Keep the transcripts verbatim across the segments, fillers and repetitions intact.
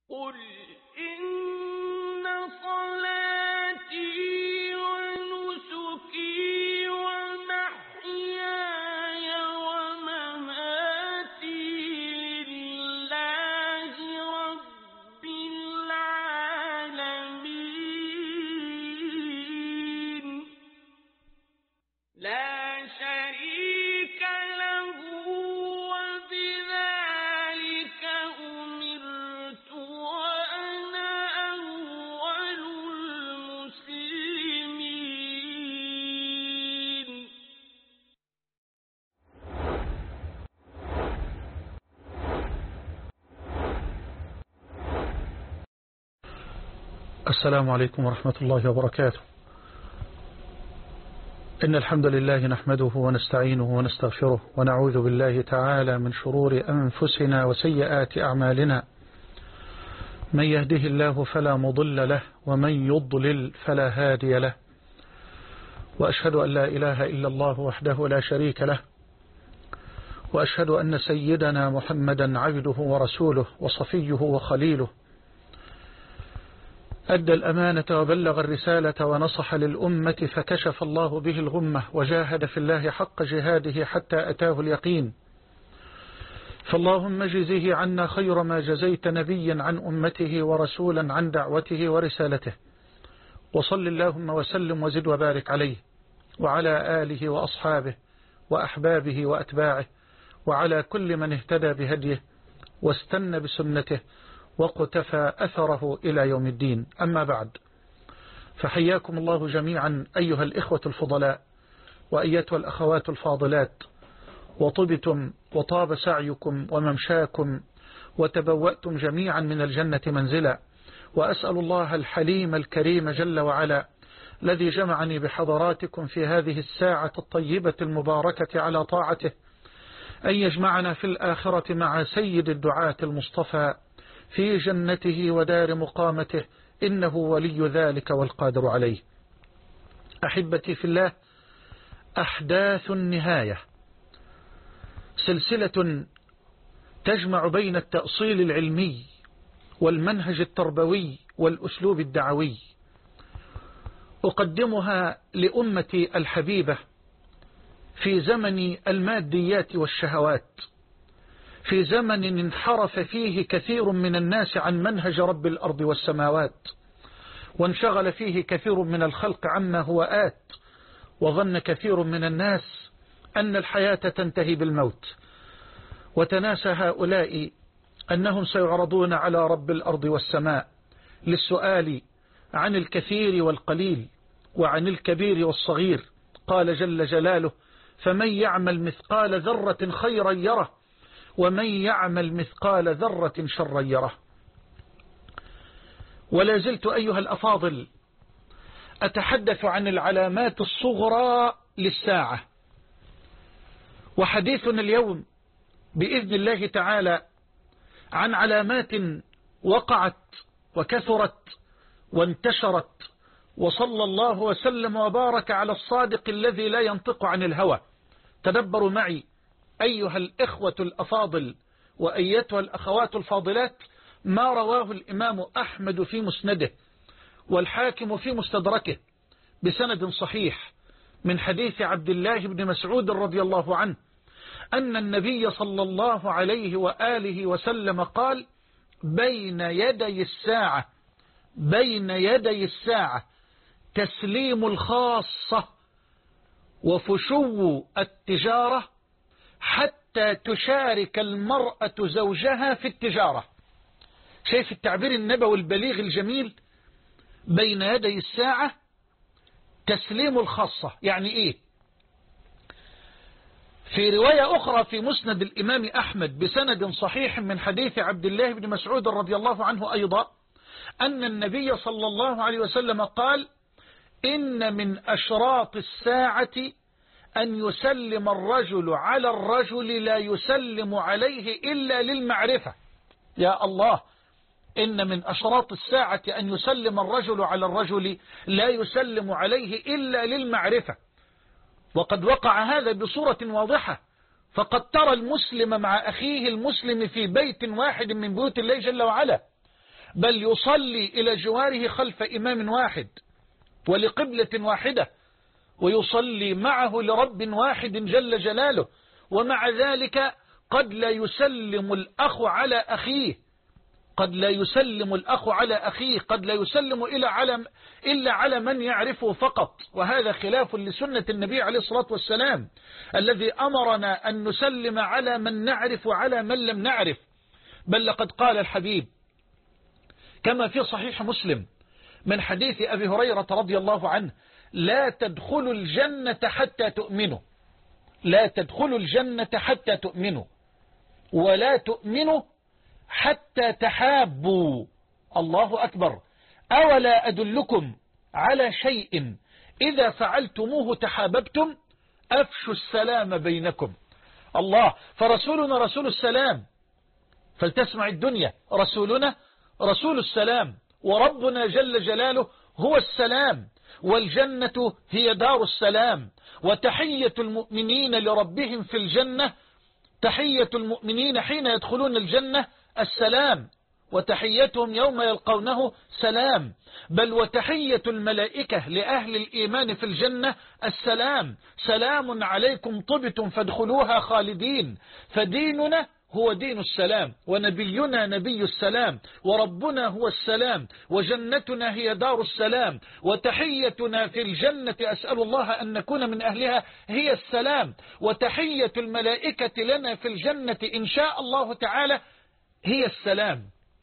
قل إن صلاتي ونسكي ومحياي ومماتي لله رب العالمين لا شريك له وبذلك أمرت وأنا أول المسلمين. السلام عليكم ورحمة الله وبركاته. إن الحمد لله نحمده ونستعينه ونستغفره ونعوذ بالله تعالى من شرور أنفسنا وسيئات أعمالنا. من يهده الله فلا مضل له ومن يضلل فلا هادي له، وأشهد أن لا إله إلا الله وحده لا شريك له، وأشهد أن سيدنا محمدا عبده ورسوله وصفيه وخليله، أدى الأمانة وبلغ الرسالة ونصح للأمة فكشف الله به الغمة وجاهد في الله حق جهاده حتى أتاه اليقين. فاللهم جزه عنا خير ما جزيت نبيا عن أمته ورسولا عن دعوته ورسالته، وصل اللهم وسلم وزد وبارك عليه وعلى آله وأصحابه وأحبابه وأتباعه وعلى كل من اهتدى بهديه واستنى بسنته وقتفى أثره إلى يوم الدين. أما بعد، فحياكم الله جميعا أيها الإخوة الفضلاء وأيتها الأخوات الفاضلات، وطبتم وطاب سعيكم وممشاكم وتبوأتم جميعا من الجنة منزلا. وأسأل الله الحليم الكريم جل وعلا الذي جمعني بحضراتكم في هذه الساعة الطيبة المباركة على طاعته أن يجمعنا في الآخرة مع سيد الدعاة المصطفى في جنته ودار مقامته، إنه ولي ذلك والقادر عليه. أحبتي في الله، أحداث النهاية سلسلة تجمع بين التأصيل العلمي والمنهج التربوي والأسلوب الدعوي، أقدمها لأمتي الحبيبة في زمن الماديات والشهوات، في زمن انحرف فيه كثير من الناس عن منهج رب الأرض والسماوات، وانشغل فيه كثير من الخلق عما هو آت، وظن كثير من الناس أن الحياة تنتهي بالموت، وتناسى هؤلاء أنهم سيعرضون على رب الأرض والسماء للسؤال عن الكثير والقليل وعن الكبير والصغير. قال جل جلاله: فمن يعمل مثقال ذرة خيرا يره ومن يعمل مثقال ذرة شرا يره. ولا زلت أيها الأفاضل أتحدث عن العلامات الصغرى للساعة، وحديثنا اليوم بإذن الله تعالى عن علامات وقعت وكثرت وانتشرت، وصلى الله وسلم وبارك على الصادق الذي لا ينطق عن الهوى. تدبروا معي أيها الإخوة الأفاضل وأيتها الأخوات الفاضلات ما رواه الإمام أحمد في مسنده والحاكم في مستدركه بسند صحيح من حديث عبد الله بن مسعود رضي الله عنه أن النبي صلى الله عليه وآله وسلم قال: بين يدي الساعة بين يدي الساعة تسليم الخاصة وفشو التجارة حتى تشارك المرأة زوجها في التجارة. شايف التعبير النبوي البليغ الجميل؟ بين يدي الساعة تسليم الخاصة يعني ايه؟ في رواية أخرى في مسند الإمام أحمد بسند صحيح من حديث عبد الله بن مسعود رضي الله عنه أيضا أن النبي صلى الله عليه وسلم قال: إن من أشراط الساعة أن يسلم الرجل على الرجل لا يسلم عليه إلا للمعرفة. يا الله، إن من أشراط الساعة أن يسلم الرجل على الرجل لا يسلم عليه إلا للمعرفة. وقد وقع هذا بصورة واضحة، فقد ترى المسلم مع أخيه المسلم في بيت واحد من بيوت الله جل وعلا، بل يصلي إلى جواره خلف إمام واحد ولقبلة واحدة، ويصلي معه لرب واحد جل جلاله، ومع ذلك قد لا يسلم الأخ على أخيه قد لا يسلم الأخ على أخيه قد لا يسلم إلا على إلا على من يعرفه فقط، وهذا خلاف لسنة النبي عليه الصلاة والسلام الذي أمرنا أن نسلم على من نعرف وعلى من لم نعرف. بل لقد قال الحبيب كما في صحيح مسلم من حديث أبي هريرة رضي الله عنه: لا تدخلوا الجنة حتى تؤمنوا لا تدخلوا الجنة حتى تؤمنوا ولا تؤمنوا حتى تحابوا. الله أكبر. أولا أدلكم على شيء إذا فعلتموه تحاببتم؟ أفشوا السلام بينكم. الله، فرسولنا رسول السلام، فلتسمع الدنيا، رسولنا رسول السلام، وربنا جل جلاله هو السلام، والجنة هي دار السلام، وتحية المؤمنين لربهم في الجنة تحية المؤمنين حين يدخلون الجنة السلام، وتحيتهم يوم يلقونه سلام، بل وتحية الملائكة لأهل الإيمان في الجنة السلام، سلام عليكم طبتم فادخلوها خالدين. فديننا هو دين السلام، ونبينا نبي السلام، وربنا هو السلام، وجنتنا هي دار السلام، وتحيتنا في الجنة أسأل الله أن نكون من أهلها هي السلام، وتحية الملائكة لنا في الجنة إن شاء الله تعالى هي السلام.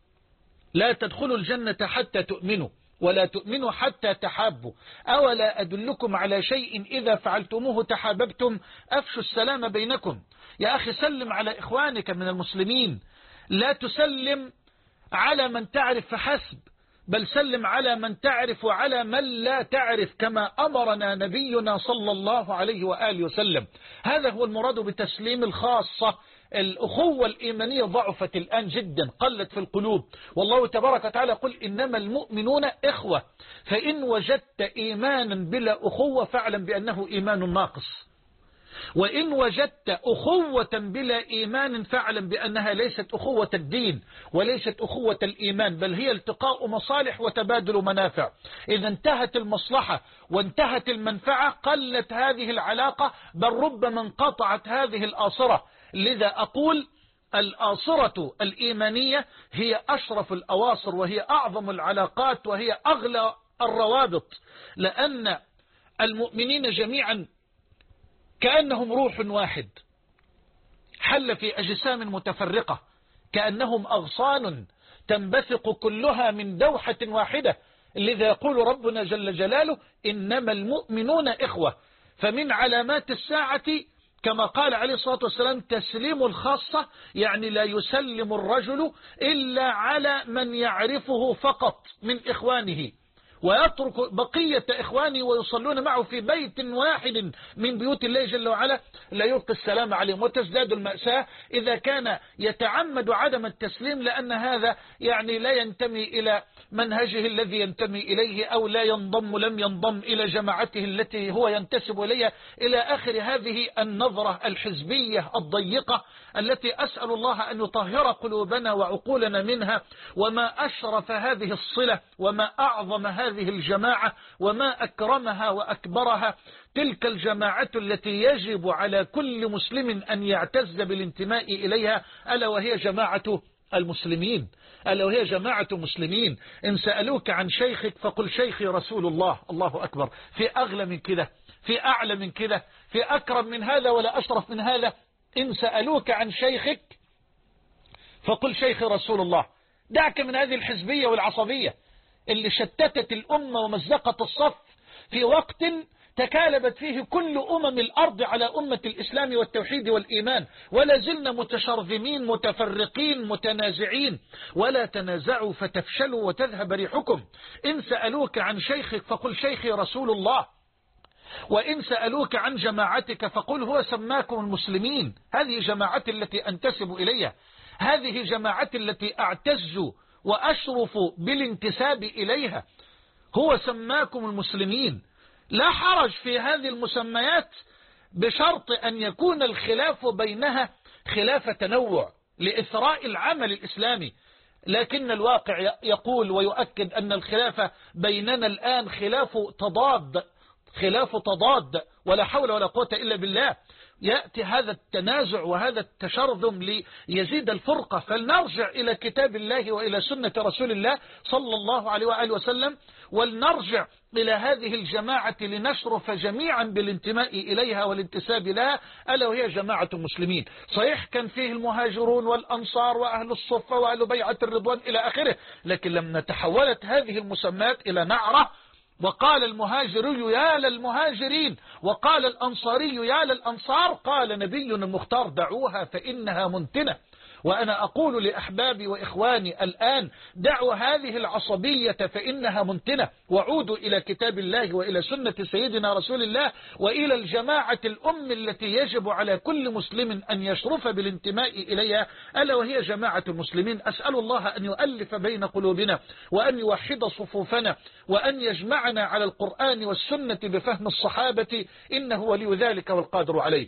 لا تدخلوا الجنة حتى تؤمنوا ولا تؤمنوا حتى تحابوا. أولا أدلكم على شيء إذا فعلتموه تحاببتم؟ أفشوا السلام بينكم. يا أخي سلم على إخوانك من المسلمين، لا تسلم على من تعرف فحسب، بل سلم على من تعرف وعلى من لا تعرف، كما أمرنا نبينا صلى الله عليه وآله وسلم. هذا هو المراد بتسليم الخاصة. الأخوة الإيمانية ضعفت الآن جدا، قلت في القلوب، والله تبارك وتعالى قل إنما المؤمنون إخوة، فإن وجدت إيمانا بلا أخوة فاعلم بأنه إيمان ناقص، وإن وجدت أخوة بلا إيمان فاعلم بأنها ليست أخوة الدين وليست أخوة الإيمان، بل هي التقاء مصالح وتبادل منافع. إذا انتهت المصلحة وانتهت المنفعة قلت هذه العلاقة، بل ربما انقطعت هذه الآصرة. لذا أقول الآصرة الإيمانية هي أشرف الأواصر، وهي أعظم العلاقات، وهي أغلى الروابط، لأن المؤمنين جميعا كأنهم روح واحد حل في أجسام متفرقة، كأنهم أغصان تنبثق كلها من دوحة واحدة. لذا يقول ربنا جل جلاله إنما المؤمنون إخوة. فمن علامات الساعة كما قال عليه الصلاة والسلام تسليم الخاصة، يعني لا يسلم الرجل إلا على من يعرفه فقط من إخوانه، ويترك بقية إخوانه ويصلون معه في بيت واحد من بيوت الله جل وعلا لا يلقي السلام عليهم. وتزداد المأساة إذا كان يتعمد عدم التسليم، لأن هذا يعني لا ينتمي إلى منهجه الذي ينتمي إليه، أو لا ينضم لم ينضم إلى جماعته التي هو ينتسب إليها، إلى آخر هذه النظرة الحزبية الضيقة التي أسأل الله أن يطهر قلوبنا وعقولنا منها. وما أشرف هذه الصلة، وما أعظم هذه الجماعة، وما أكرمها وأكبرها، تلك الجماعة التي يجب على كل مسلم أن يعتز بالانتماء إليها، ألا وهي جماعة المسلمين ألا وهي جماعة المسلمين. إن سألوك عن شيخك فقل شيخي رسول الله. الله أكبر. في أغلى من كده، في أعلى من كده، في أكرم من هذا ولا أشرف من هذا؟ إن سألوك عن شيخك فقل شيخي رسول الله. دعك من هذه الحزبية والعصبية اللي شتتت الأمة ومزقت الصف في وقت تكالبت فيه كل أمم الأرض على أمة الإسلام والتوحيد والإيمان، ولا زلنا متشرذمين متفرقين متنازعين. ولا تنازعوا فتفشلوا وتذهب ريحكم. إن سألوك عن شيخك فقل شيخي رسول الله، وإن سألوك عن جماعتك فقل هو سماكم المسلمين. هذه جماعتي التي أنتسب إليها، هذه جماعتي التي أعتز وأشرف بالانتساب إليها، هو سماكم المسلمين. لا حرج في هذه المسميات بشرط أن يكون الخلاف بينها خلاف تنوع لإثراء العمل الإسلامي. لكن الواقع يقول ويؤكد أن الخلافة بيننا الآن خلاف تضاد، خلاف تضاد، ولا حول ولا قوة إلا بالله. يأتي هذا التنازع وهذا التشرذم ليزيد الفرقة، فلنرجع إلى كتاب الله وإلى سنة رسول الله صلى الله عليه وآله وسلم، ولنرجع إلى هذه الجماعة لنشرف جميعا بالانتماء إليها والانتساب لها، ألا وهي جماعة المسلمين. صحيح كان فيه المهاجرون والأنصار وأهل الصفة وأهل بيعة الرضوان إلى آخره، لكن لما تحولت هذه المسمات إلى نعرة، وقال المهاجري يا للمهاجرين وقال الأنصاري يا للأنصار، قال نبينا المختار دعوها فإنها منتنة. وأنا أقول لأحبابي وإخواني الآن دعوا هذه العصبية فإنها منتنة، وعودوا إلى كتاب الله وإلى سنة سيدنا رسول الله وإلى الجماعة الأم التي يجب على كل مسلم أن يشرف بالانتماء إليها، ألا وهي جماعة المسلمين. أسأل الله أن يؤلف بين قلوبنا وأن يوحد صفوفنا وأن يجمعنا على القرآن والسنة بفهم الصحابة، إنه ولي ذلك والقادر عليه.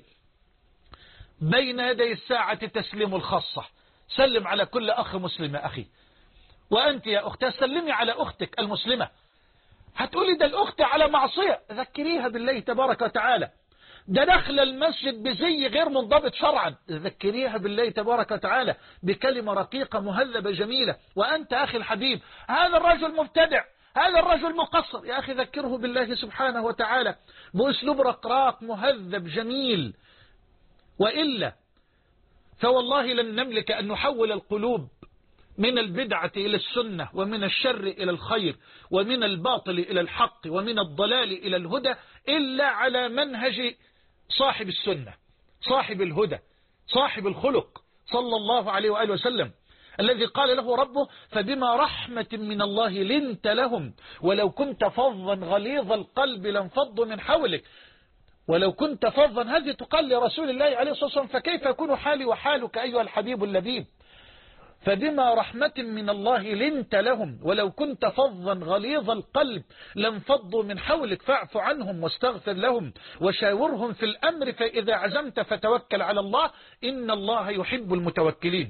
بين يدي الساعة تسليم الخاصة، سلم على كل أخ مسلم يا أخي، وأنت يا أختي سلمي على أختك المسلمة. هتقولي ده الأخت على معصية، ذكريها بالله تبارك وتعالى، ده دخل المسجد بزي غير منضبط شرعا، ذكريها بالله تبارك وتعالى بكلمة رقيقة مهذبة جميلة. وأنت أخي الحبيب هذا الرجل مبتدع، هذا الرجل مقصر، يا أخي ذكره بالله سبحانه وتعالى بأسلوب رقراق مهذب جميل، وإلا فوالله لن نملك أن نحول القلوب من البدعة إلى السنة، ومن الشر إلى الخير، ومن الباطل إلى الحق، ومن الضلال إلى الهدى، إلا على منهج صاحب السنة، صاحب الهدى، صاحب الخلق صلى الله عليه وآله وسلم، الذي قال له ربه فبما رحمة من الله لنت لهم ولو كنت فظا غليظ القلب لانفضوا من حولك. ولو كنت فظا، هذه تقال لرسول الله عليه الصلاة والسلام، فكيف يكون حالي وحالك أيها الحبيب اللبيب؟ فبما رحمة من الله لنت لهم ولو كنت فظا غليظ القلب لانفضوا من حولك فاعف عنهم واستغفر لهم وشاورهم في الأمر فإذا عزمت فتوكل على الله إن الله يحب المتوكلين.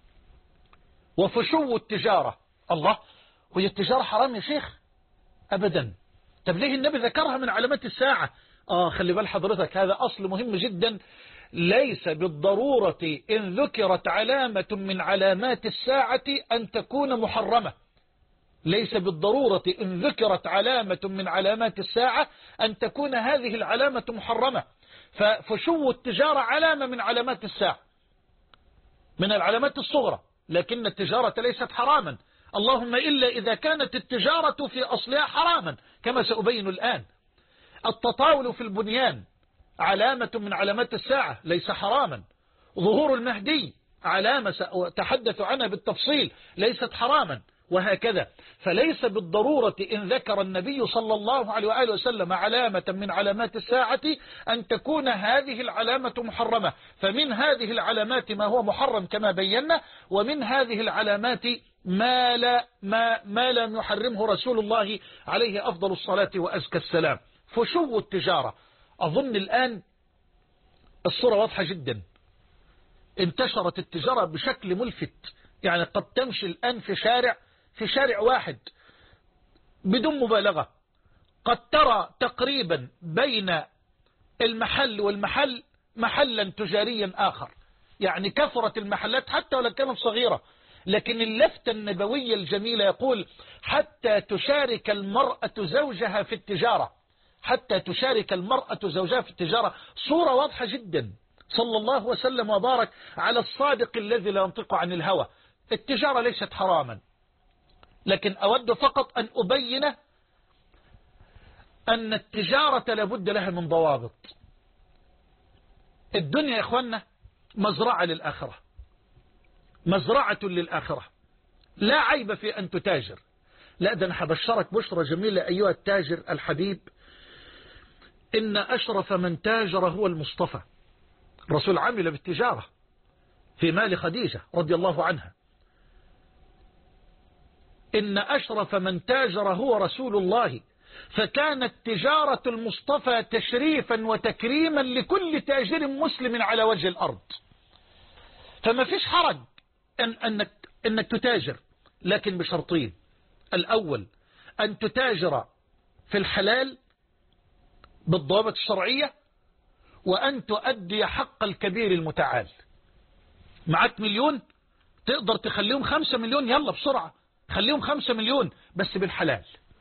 وفشو التجارة، الله، وهي التجارة حرام يا شيخ؟ أبدا. طب ليه النبي ذكرها من علامات الساعة؟ آه خلي بال حضرتك، هذا أصل مهم جدا. ليس بالضرورة إن ذكرت علامة من علامات الساعة أن تكون محرمة. ليس بالضرورة إن ذكرت علامة من علامات الساعة أن تكون هذه العلامة محرمة. ففشو التجارة علامة من علامات الساعة، من العلامات الصغرى، لكن التجارة ليست حراما، اللهم إلا إذا كانت التجارة في أصلها حراما كما سأبين الآن. التطاول في البنيان علامة من علامات الساعة، ليس حراما. ظهور المهدي علامة سأتحدث عنها بالتفصيل، ليست حراما، وهكذا. فليس بالضرورة إن ذكر النبي صلى الله عليه وآله وسلم علامة من علامات الساعة أن تكون هذه العلامة محرمة. فمن هذه العلامات ما هو محرم كما بينا، ومن هذه العلامات ما لا ما, ما لم يحرمه رسول الله عليه أفضل الصلاة وأزكى السلام. فشو التجارة، أظن الآن الصورة واضحة جدا. انتشرت التجارة بشكل ملفت، يعني قد تمشي الآن في شارع في شارع واحد بدون مبالغة قد ترى تقريبا بين المحل والمحل محلا تجاريا آخر، يعني كثرت المحلات حتى ولو كانت صغيرة. لكن اللفتة النبوية الجميلة يقول حتى تشارك المرأة زوجها في التجارة، حتى تشارك المرأة زوجها في التجارة. صورة واضحة جدا. صلى الله وسلم وبارك على الصادق الذي لا ينطق عن الهوى. التجارة ليست حراما، لكن أود فقط أن أبين أن التجارة لابد لها من ضوابط. الدنيا يا إخوانا مزرعة للآخرة، مزرعة للآخرة، لا عيب في أن تتاجر. لا ده أنا حبشرك بشرة جميلة أيها التاجر الحبيب، إن أشرف من تاجر هو المصطفى. الرسول عمل بالتجارة في مال خديجة رضي الله عنها. إن أشرف من تاجر هو رسول الله، فكانت تجارة المصطفى تشريفا وتكريما لكل تاجر مسلم على وجه الأرض. فما فيش حرج إن أنك, إنك تتاجر، لكن بشرطين: الأول أن تتاجر في الحلال بالضوابط الشرعية، وأن تؤدي حق الكبير المتعال. معك مليون تقدر تخليهم خمسة مليون، يلا بسرعة خليهم خمسة مليون بس بالحلال.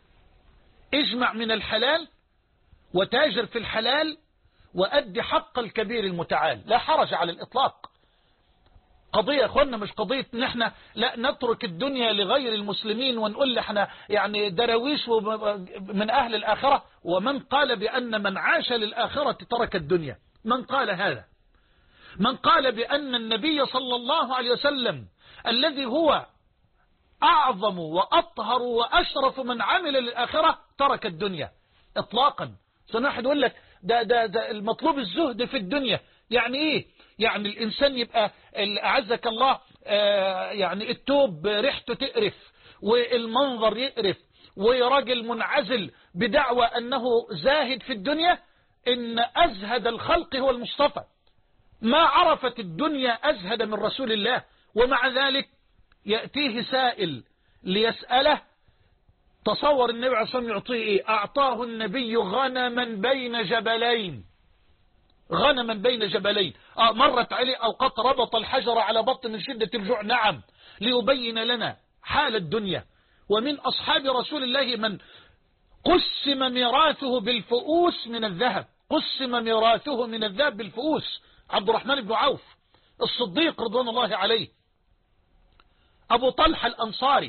اجمع من الحلال وتاجر في الحلال وأدي حق الكبير المتعال، لا حرج على الإطلاق. قضية يا أخوانا مش قضية ان احنا لا نترك الدنيا لغير المسلمين ونقول احنا يعني درويش من أهل الآخرة. ومن قال بأن من عاش للآخرة ترك الدنيا؟ من قال هذا؟ من قال بأن النبي صلى الله عليه وسلم الذي هو أعظم وأطهر وأشرف من عمل للآخرة ترك الدنيا؟ إطلاقا. سنحن يقول لك ده, ده, ده المطلوب الزهد في الدنيا. يعني إيه؟ يعني الإنسان يبقى أعزك الله آه يعني التوب ريحته تقرف والمنظر يقرف وراجل منعزل بدعوى أنه زاهد في الدنيا. إن أزهد الخلق هو المصطفى، ما عرفت الدنيا أزهد من رسول الله. ومع ذلك يأتيه سائل ليسأله. تصور النبي عليه الصلاة والسلام يعطيه إيه؟ أعطاه النبي غنما بين جبلين. غنما بين جبلين. آه مرت عليه أوقات ربط الحجر على بطن من شدة الجوع، نعم، ليبين لنا حال الدنيا. ومن أصحاب رسول الله من قسم ميراثه بالفؤوس من الذهب، قسم ميراثه من الذهب بالفؤوس. عبد الرحمن بن عوف الصديق رضوان الله عليه، أبو طلحة الأنصاري.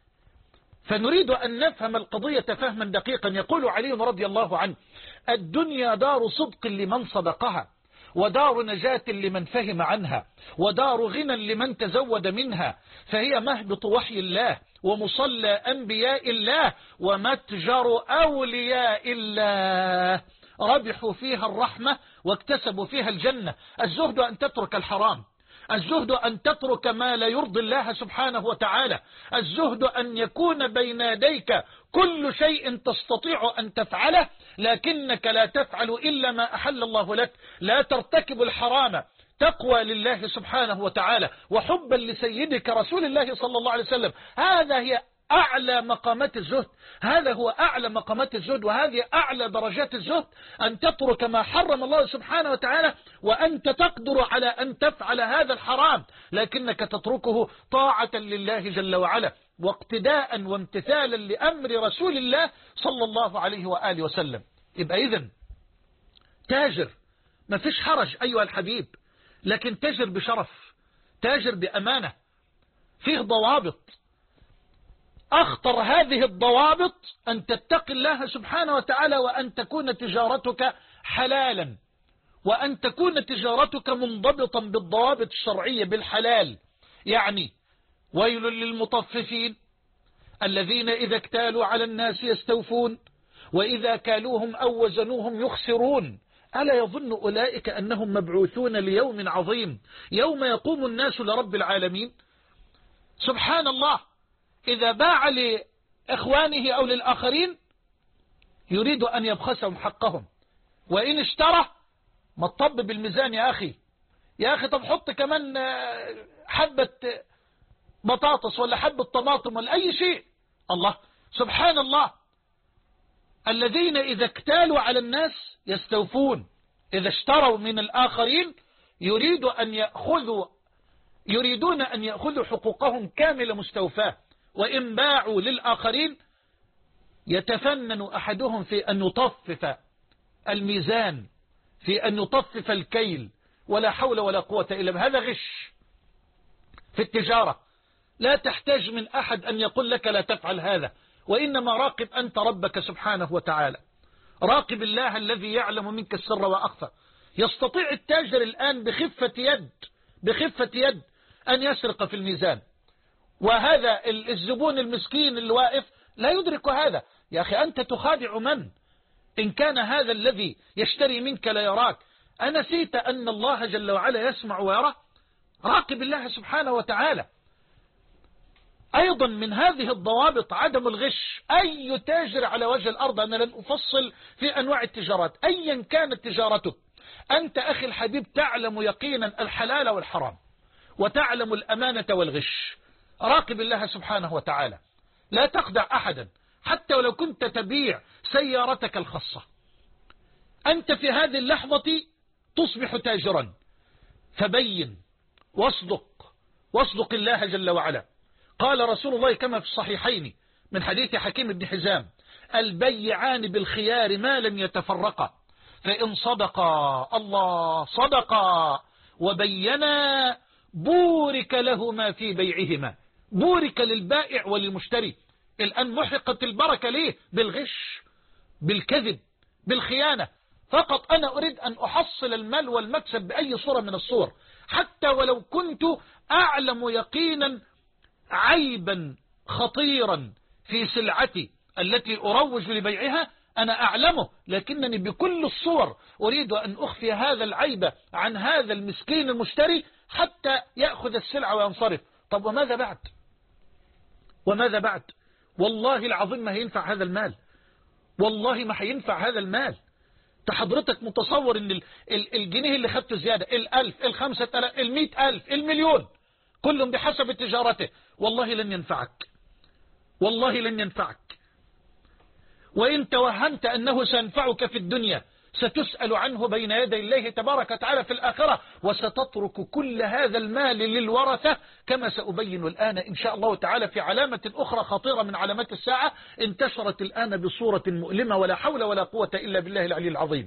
فنريد أن نفهم القضية فهما دقيقا. يقول علي رضي الله عنه: الدنيا دار صدق لمن صدقها، ودار نجاة لمن فهم عنها، ودار غنى لمن تزود منها، فهي مهبط وحي الله ومصلى أنبياء الله ومتجر أولياء الله. ربحوا فيها الرحمة واكتسبوا فيها الجنة. الزهد أن تترك الحرام، الزهد أن تترك ما لا يرضي الله سبحانه وتعالى، الزهد أن يكون بين يديك كل شيء تستطيع أن تفعله لكنك لا تفعل إلا ما أحل الله لك. لا ترتكب الحرام تقوى لله سبحانه وتعالى وحبا لسيدك رسول الله صلى الله عليه وسلم. هذا هي أعلى مقامات الزهد، هذا هو أعلى مقامات الزهد، وهذه أعلى درجات الزهد. أن تترك ما حرم الله سبحانه وتعالى وأنت تقدر على أن تفعل هذا الحرام لكنك تتركه طاعة لله جل وعلا واقتداء وامتثالا لأمر رسول الله صلى الله عليه وآله وسلم. يبقى إذن تاجر، ما فيش حرج أيها الحبيب، لكن تاجر بشرف، تاجر بأمانة، فيه ضوابط. أخطر هذه الضوابط أن تتقي الله سبحانه وتعالى، وأن تكون تجارتك حلالا، وأن تكون تجارتك منضبطا بالضوابط الشرعية بالحلال. يعني ويل للمطففين الذين إذا اكتالوا على الناس يستوفون وإذا كالوهم أو وزنوهم يخسرون. ألا يظن أولئك أنهم مبعوثون ليوم عظيم يوم يقوم الناس لرب العالمين؟ سبحان الله. إذا باع لإخوانه أو للآخرين يريد أن يبخسهم حقهم، وإن اشترى ما تطب بالميزان يا أخي. يا أخي طب حط كمان حبة بطاطس ولا حبة طماطم ولا أي شيء. الله سبحان الله. الذين إذا اكتالوا على الناس يستوفون، إذا اشتروا من الآخرين يريد أن يأخذوا يريدون أن يأخذوا حقوقهم كاملة مستوفاة. وإن باعوا للآخرين يتفنن أحدهم في أن يطفف الميزان، في أن يطفف الكيل، ولا حول ولا قوة إلا بالله. هذا غش في التجارة. لا تحتاج من أحد أن يقول لك لا تفعل هذا، وإنما راقب أنت ربك سبحانه وتعالى. راقب الله الذي يعلم منك السر وأخفى. يستطيع التاجر الآن بخفة يد بخفة يد أن يسرق في الميزان، وهذا الزبون المسكين اللي واقف لا يدرك هذا. يا أخي أنت تخادع من؟ إن كان هذا الذي يشتري منك لا يراك، أنسيت أن الله جل وعلا يسمع ويرى؟ راقب الله سبحانه وتعالى. أيضا من هذه الضوابط عدم الغش. أي تاجر على وجه الأرض، أنا لن أفصل في أنواع التجارات أيا كانت تجارتك، أنت أخي الحبيب تعلم يقينا الحلال والحرام، وتعلم الأمانة والغش. راقب الله سبحانه وتعالى، لا تخدع أحدا حتى ولو كنت تبيع سيارتك الخاصة. أنت في هذه اللحظة تصبح تاجرا، فبين واصدق واصدق الله جل وعلا. قال رسول الله كما في الصحيحين من حديث حكيم بن حزام: البيعان بالخيار ما لم يتفرقا، فإن صدقا الله صدقا وبينا بورك لهما في بيعهما. بورك للبائع وللمشتري. الآن محقت البركة ليه؟ بالغش، بالكذب، بالخيانة. فقط أنا أريد أن أحصل المال والمكسب بأي صورة من الصور، حتى ولو كنت أعلم يقينا عيبا خطيرا في سلعتي التي أروج لبيعها، أنا أعلمه، لكنني بكل الصور أريد أن أخفي هذا العيب عن هذا المسكين المشتري حتى يأخذ السلعة وينصرف. طب وماذا بعد؟ وماذا بعد؟ والله العظيم ما هينفع هذا المال، والله ما هينفع هذا المال. تحضرتك متصور ان الجنيه اللي خدته زيادة، الالف، الخمسة الاف، المئة الف، المليون، كلهم بحسب تجارته، والله لن ينفعك، والله لن ينفعك. وإن توهمت أنه سينفعك في الدنيا ستسأل عنه بين يدي الله تبارك وتعالى في الآخرة، وستترك كل هذا المال للورثة كما سأبين الآن إن شاء الله تعالى في علامة أخرى خطيرة من علامات الساعة انتشرت الآن بصورة مؤلمة، ولا حول ولا قوة إلا بالله العلي العظيم.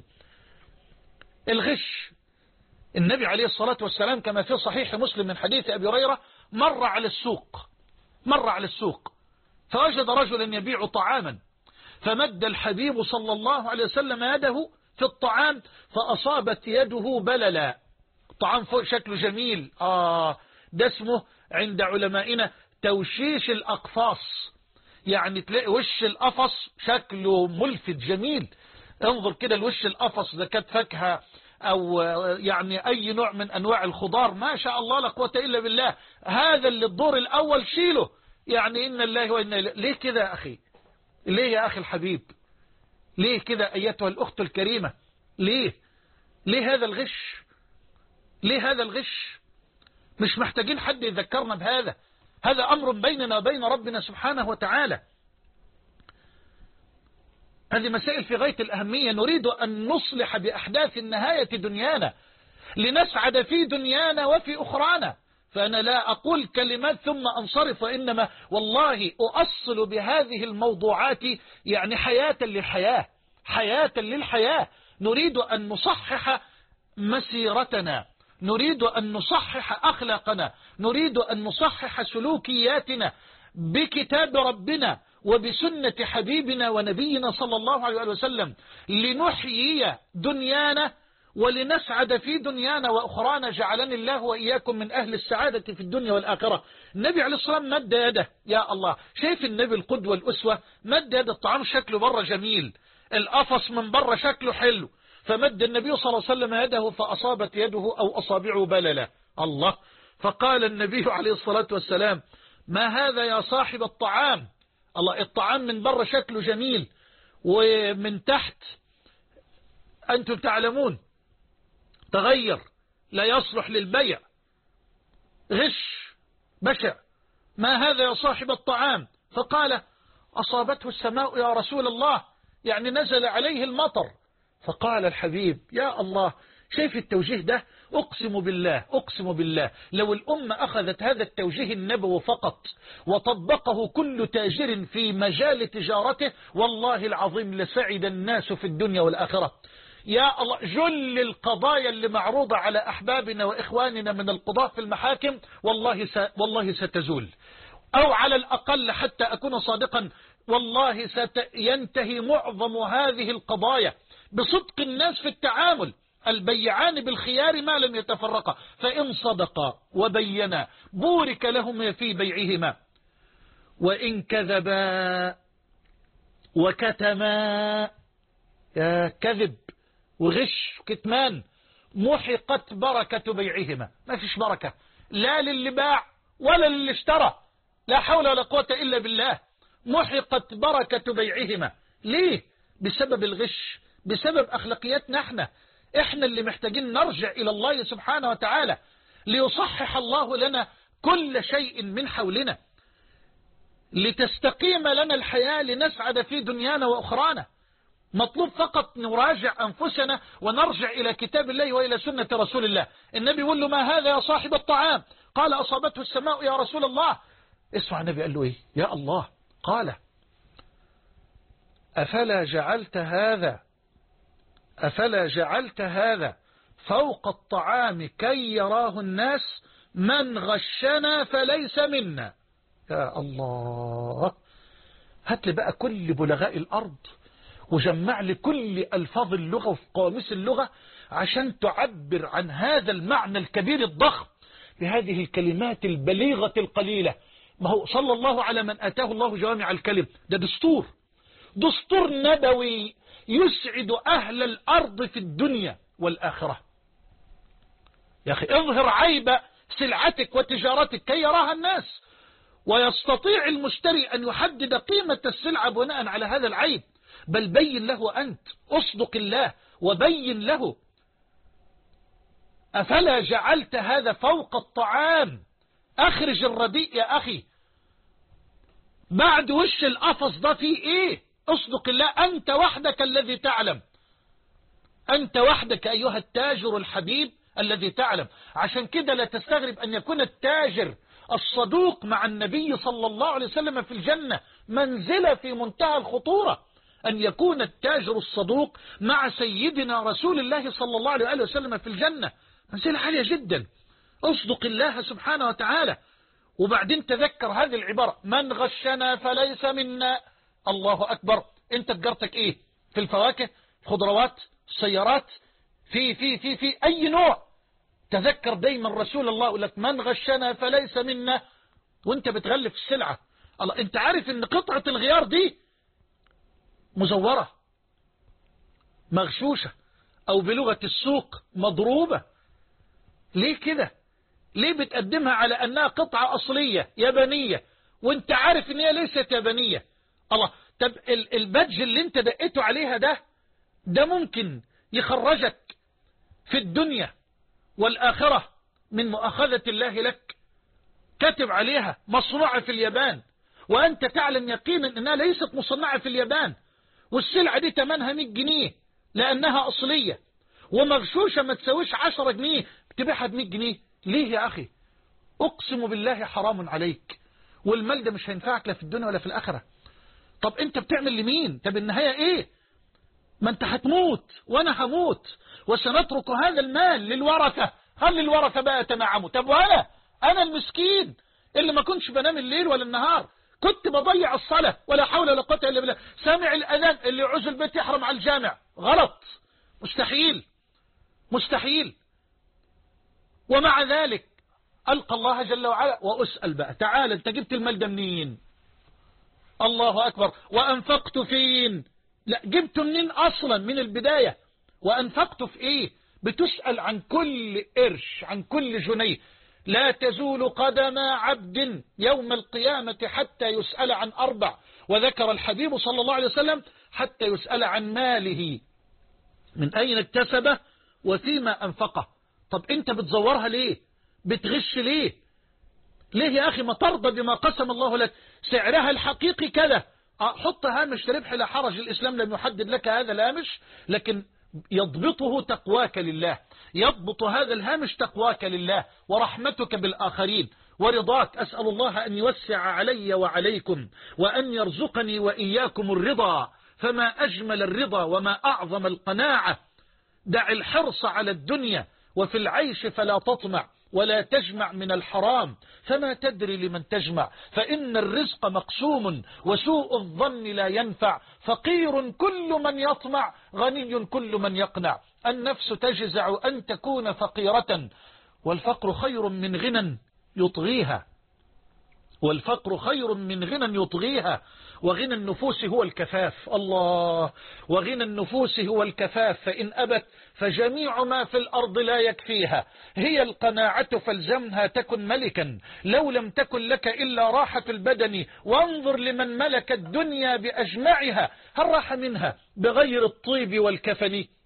الغش. النبي عليه الصلاة والسلام كما في صحيح مسلم من حديث أبي هريرة مر على السوق مر على السوق فوجد رجلا يبيع طعاما، فمد الحبيب صلى الله عليه وسلم يده في الطعام فأصابت يده بللا. طعام فوق شكله جميل، آه ده اسمه عند علمائنا توشيش الأقفاص، يعني تلاقي وش القفص شكله ملفت جميل. انظر كده الوش القفص إذا كانت فاكهة أو يعني أي نوع من أنواع الخضار، ما شاء الله لا قوة إلا بالله. هذا اللي الدور الأول شيله، يعني إن الله وإنا إليه. ليه كده يا أخي؟ ليه يا أخي الحبيب؟ ليه كده أيتها الأخت الكريمة؟ ليه ليه هذا الغش؟ ليه هذا الغش؟ مش محتاجين حد يذكرنا بهذا، هذا أمر بيننا وبين ربنا سبحانه وتعالى. هذه مسائل في غاية الأهمية. نريد أن نصلح بأحداث النهاية دنيانا لنسعد في دنيانا وفي أخرانا. فأنا لا أقول كلمات ثم أنصرف، وإنما والله أؤصل بهذه الموضوعات يعني حياة للحياة، حياة للحياة. نريد أن نصحح مسيرتنا، نريد أن نصحح أخلاقنا، نريد أن نصحح سلوكياتنا بكتاب ربنا وبسنة حبيبنا ونبينا صلى الله عليه وسلم، لنحيي دنيانا ولنسعد في دنيانا وأخرانا. جعلني الله وإياكم من أهل السعادة في الدنيا والآخرة. النبي عليه الصلاة والسلام مد يده، يا الله، شايف النبي القدوة الأسوة؟ مد يد الطعام شكله بره جميل، القفص من بره شكله حلو، فمد النبي صلى الله عليه وسلم يده فأصابت يده أو أصابعه بللا. الله. فقال النبي عليه الصلاة والسلام: ما هذا يا صاحب الطعام؟ الله، الطعام من بره شكله جميل ومن تحت أنتم تعلمون تغير، لا يصلح للبيع، غش بشع. ما هذا يا صاحب الطعام؟ فقال: أصابته السماء يا رسول الله، يعني نزل عليه المطر. فقال الحبيب: يا الله، شايف التوجيه ده؟ أقسم بالله أقسم بالله لو الأمة أخذت هذا التوجيه النبوي فقط وطبقه كل تاجر في مجال تجارته، والله العظيم لسعد الناس في الدنيا والآخرة. يا الله، جل القضايا اللي معروضة على أحبابنا وإخواننا من القضاء في المحاكم والله س... والله ستزول، أو على الأقل حتى أكون صادقا والله سينتهي معظم هذه القضايا بصدق الناس في التعامل. البيعان بالخيار ما لم يتفرقا، فإن صدقا وبينا بورك لهما في بيعهما، وإن كذبا وكتما، يا كذب وغش كتمان، محقت بركة بيعهما. ما فيش بركة لا للي باع ولا للي اشترى، لا حول ولا قوة إلا بالله. محقت بركة بيعهما. ليه؟ بسبب الغش، بسبب أخلاقياتنا احنا احنا اللي محتاجين نرجع إلى الله سبحانه وتعالى ليصحح الله لنا كل شيء من حولنا لتستقيم لنا الحياة، لنسعد في دنيانا وأخرانا. مطلوب فقط نراجع أنفسنا ونرجع إلى كتاب الله وإلى سنة رسول الله. النبي يقول له: ما هذا يا صاحب الطعام؟ قال: أصابته السماء يا رسول الله. اسمع النبي قال له إيه؟ يا الله. قال: أفلا جعلت هذا أفلا جعلت هذا فوق الطعام كي يراه الناس؟ من غشنا فليس منا. يا الله. هات لي بقى كل بلغاء الأرض وجمع لي كل ألفاظ اللغة وفي قواميس اللغة عشان تعبر عن هذا المعنى الكبير الضخم بهذه الكلمات البليغة القليلة. ما هو صلى الله على من آتاه الله جوامع الكلم. ده دستور دستور نبوي يسعد أهل الأرض في الدنيا والآخرة. يا أخي اظهر عيب سلعتك وتجارتك كي يراها الناس، ويستطيع المشتري أن يحدد قيمة السلعة بناء على هذا العيب. بل بين له أنت، أصدق الله وبين له. أفلا جعلت هذا فوق الطعام؟ أخرج الرديء يا أخي. بعد وش القفص ده فيه إيه؟ أصدق الله. أنت وحدك الذي تعلم، أنت وحدك أيها التاجر الحبيب الذي تعلم. عشان كده لا تستغرب أن يكون التاجر الصدوق مع النبي صلى الله عليه وسلم في الجنة منزلة في منتهى الخطورة. أن يكون التاجر الصدوق مع سيدنا رسول الله صلى الله عليه وسلم في الجنة منزلة عالية جدا. أصدق الله سبحانه وتعالى. وبعدين تذكر هذه العبارة: من غشنا فليس منا. الله أكبر. أنت تجارتك إيه؟ في الفواكه، خضروات، سيارات، في في في في أي نوع. تذكر دايما رسول الله يقول لك: من غشنا فليس منا. وانت بتغلف السلعة. الله، انت عارف ان قطعة الغيار دي مزورة، مغشوشة، او بلغة السوق مضروبة. ليه كده؟ ليه بتقدمها على انها قطعة اصلية يابانية وانت عارف ان هي ليست يابانية؟ الله. طب البادج اللي انت دقيته عليها ده ده ممكن يخرجك في الدنيا والآخرة من مؤاخذة الله لك. كاتب عليها مصنوعة في اليابان، وأنت تعلم يقينا أنها ليست مصنعة في اليابان، والسلعة دي تمنها مئة جنيه لأنها أصلية، ومغشوشة ما تسويش عشرة جنيه بتبيعها بمئة جنيه. ليه يا أخي؟ أقسم بالله حرام عليك، والمال ده مش هينفعك لا في الدنيا ولا في الآخرة. طب أنت بتعمل لمين؟ طب النهاية إيه؟ ما أنت هتموت وأنا هموت، وسنترك هذا المال للورثة. هل الورثة بقى يتنعموا؟ طب وأنا أنا المسكين اللي ما كنتش بنام الليل ولا النهار، كنت بضيع الصلاة ولا حول ولا قوة إلا بالله، سامع الأذان اللي يعوز البيت يحرم على الجامع. غلط، مستحيل مستحيل. ومع ذلك ألقى الله جل وعلا وأسأل بقى: تعال أنت جبت المال ده منين؟ الله أكبر. وأنفقت فين؟ لا، جبته منين أصلا من البداية؟ وأنفقت في إيه؟ بتسأل عن كل قرش، عن كل جنيه. لا تزول قدم عبد يوم القيامة حتى يسأل عن أربع. وذكر الحبيب صلى الله عليه وسلم: حتى يسأل عن ماله من أين اكتسبه وفيما أنفقه. طب أنت بتزورها ليه؟ بتغش ليه؟ ليه يا أخي؟ ما ترضى بما قسم الله لك. سعرها الحقيقي كذا، حط هامش ربح لا حرج. الإسلام لم يحدد لك هذا الهامش، لكن يضبطه تقواك لله، يضبط هذا الهامش تقواك لله ورحمتك بالآخرين ورضاك. أسأل الله أن يوسع علي وعليكم وأن يرزقني وإياكم الرضا، فما أجمل الرضا وما أعظم القناعة. دع الحرص على الدنيا وفي العيش فلا تطمع، ولا تجمع من الحرام فما تدري لمن تجمع، فإن الرزق مقسوم وسوء الظن لا ينفع. فقير كل من يطمع، غني كل من يقنع. النفس تجزع أن تكون فقيرة، والفقر خير من غنى يطغيها والفقر خير من غنى يطغيها وغنى النفوس هو الكفاف. الله. وغنى النفوس هو الكفاف، فإن أبت فجميع ما في الأرض لا يكفيها. هي القناعة فالزمها تكن ملكا، لو لم تكن لك إلا راحة البدن. وانظر لمن ملك الدنيا بأجمعها، هل راح منها بغير الطيب والكفن؟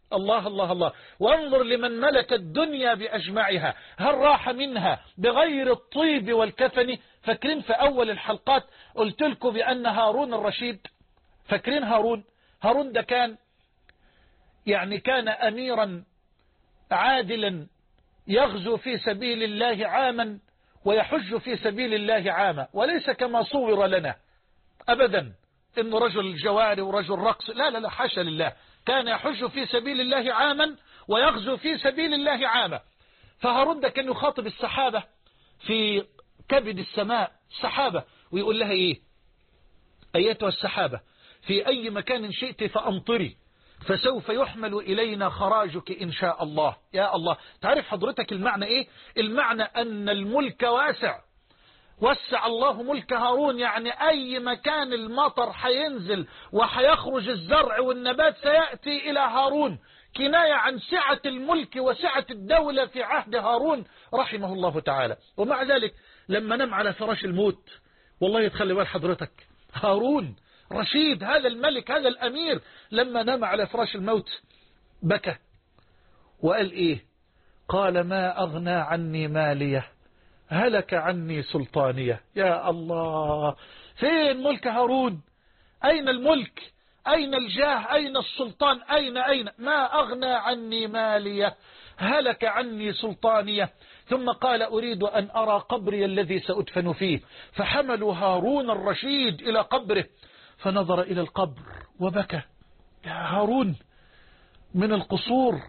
الله الله الله. وانظر لمن ملك الدنيا بأجمعها، هل راح منها بغير الطيب والكفن؟ فاكرين في أول الحلقات قلت لكم بأن هارون الرشيد، فاكرين هارون؟ هارون ده كان يعني كان أميرا عادلا يغزو في سبيل الله عاما ويحج في سبيل الله عاما، وليس كما صور لنا أبدا إنه رجل جواري ورجل رقص، لا لا لا حاشا لله، كان يحج في سبيل الله عاما ويغزو في سبيل الله عاما. فهارون ده كان يخاطب السحابة في كبد السماء، السحابة، ويقول لها إيه؟ أيتها السحابة في أي مكان شئت فأمطري فسوف يحمل إلينا خراجك إن شاء الله. يا الله، تعرف حضرتك المعنى إيه؟ المعنى أن الملك واسع، وسع الله ملك هارون، يعني أي مكان المطر حينزل وحيخرج الزرع والنبات سيأتي إلى هارون، كناية عن سعة الملك وسعة الدولة في عهد هارون رحمه الله تعالى. ومع ذلك لما نم على فراش الموت، والله يتخلي بال حضرتك، هارون رشيد هذا الملك هذا الأمير لما نام على فراش الموت بكى وقال إيه؟ قال ما أغنى عني مالية هلك عني سلطانية. يا الله، فين ملك هارون؟ أين الملك؟ أين الجاه؟ أين السلطان؟ أين أين؟ ما أغنى عني مالية هلك عني سلطانية. ثم قال أريد أن أرى قبري الذي سأدفن فيه، فحملوا هارون الرشيد إلى قبره فنظر إلى القبر وبكى. يا هارون، من القصور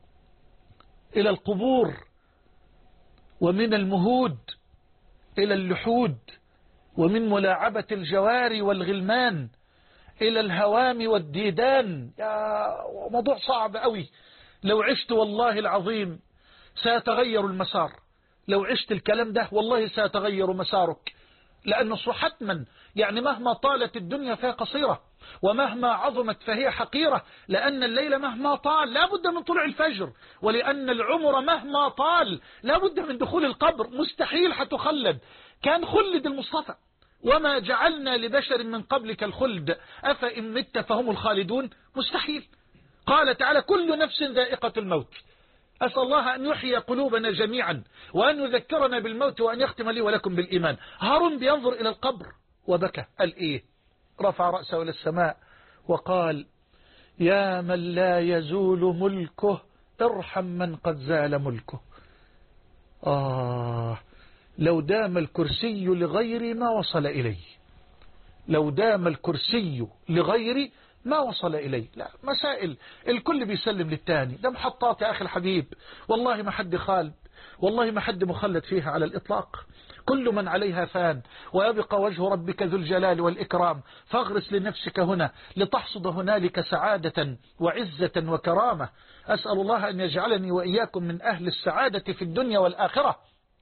إلى القبور، ومن المهود إلى اللحود، ومن ملاعبة الجواري والغلمان إلى الهوام والديدان. يا موضوع صعب قوي، لو عشت والله العظيم سيتغير المسار، لو عشت الكلام ده والله سيتغير مسارك، لأنه حتما يعني مهما طالت الدنيا فهي قصيرة، ومهما عظمت فهي حقيرة، لأن الليل مهما طال لا بد من طلوع الفجر، ولأن العمر مهما طال لا بد من دخول القبر، مستحيل حتخلد. كان خلد المصطفى، وما جعلنا لبشر من قبلك الخلد أفإن مت فهم الخالدون، مستحيل. قال تعالى كل نفس ذائقة الموت. أسأل الله أن يحيي قلوبنا جميعا، وأن يذكرنا بالموت، وأن يختم لي ولكم بالإيمان. هارون بينظر إلى القبر وبكى، قال إيه؟ رفع رأسه إلى السماء وقال يا من لا يزول ملكه ارحم من قد زال ملكه. آه، لو دام الكرسي لغيري ما وصل إليه، لو دام الكرسي لغيري ما وصل إليه. لا، مسائل الكل بيسلم للتاني، ده محطات يا أخي الحبيب، والله ما حد خالد، والله ما حد مخلد فيها على الإطلاق. كل من عليها فان، ويبقى وجه ربك ذو الجلال والإكرام، فاغرس لنفسك هنا لتحصد هنالك سعادة وعزة وكرامة. أسأل الله أن يجعلني وإياكم من أهل السعادة في الدنيا والآخرة.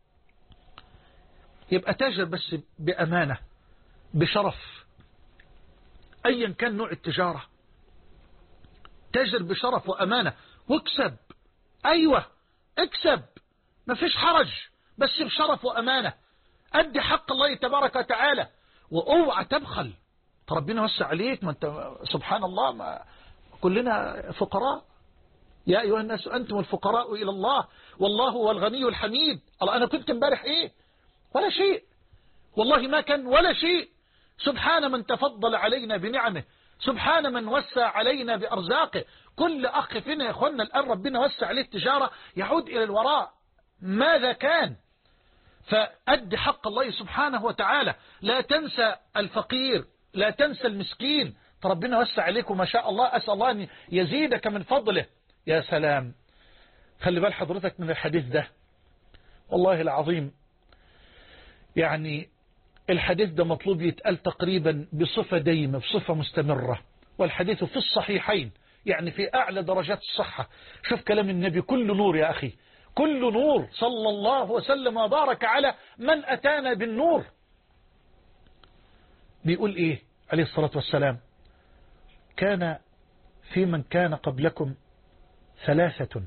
يبقى تاجر بس بأمانة بشرف، أيا كان نوع التجارة، تاجر بشرف وأمانة واكسب. أيوة اكسب، ما فيش حرج، بس بشرف وأمانة، أدي حق الله تبارك وتعالى، وأوعى تبخل. ربنا وسع عليك، ما أنت سبحان الله ما كلنا فقراء. يا أيها الناس أنتم الفقراء إلى الله والله هو الغني الحميد. الله، أنا كنت امبارح إيه؟ ولا شيء، والله ما كان ولا شيء. سبحان من تفضل علينا بنعمه، سبحان من وسع علينا بأرزاقه. كل أخ فينا يا أخوانا الآن ربنا وسع عليه التجارة يعود إلى الوراء ماذا كان. فأد حق الله سبحانه وتعالى، لا تنسى الفقير، لا تنسى المسكين. فربنا وسع عليكم ما شاء الله، أسأل الله أن يزيدك من فضله. يا سلام، خلي بال حضرتك من الحديث ده، والله العظيم يعني الحديث ده مطلوب يتقال تقريبا بصفة دايمة، بصفة مستمرة، والحديث في الصحيحين، يعني في أعلى درجات الصحة. شوف كلام النبي كل نور يا أخي، كل نور، صلى الله وسلم وبارك على من أتانا بالنور. بيقول إيه عليه الصلاة والسلام؟ كان في من كان قبلكم ثلاثة،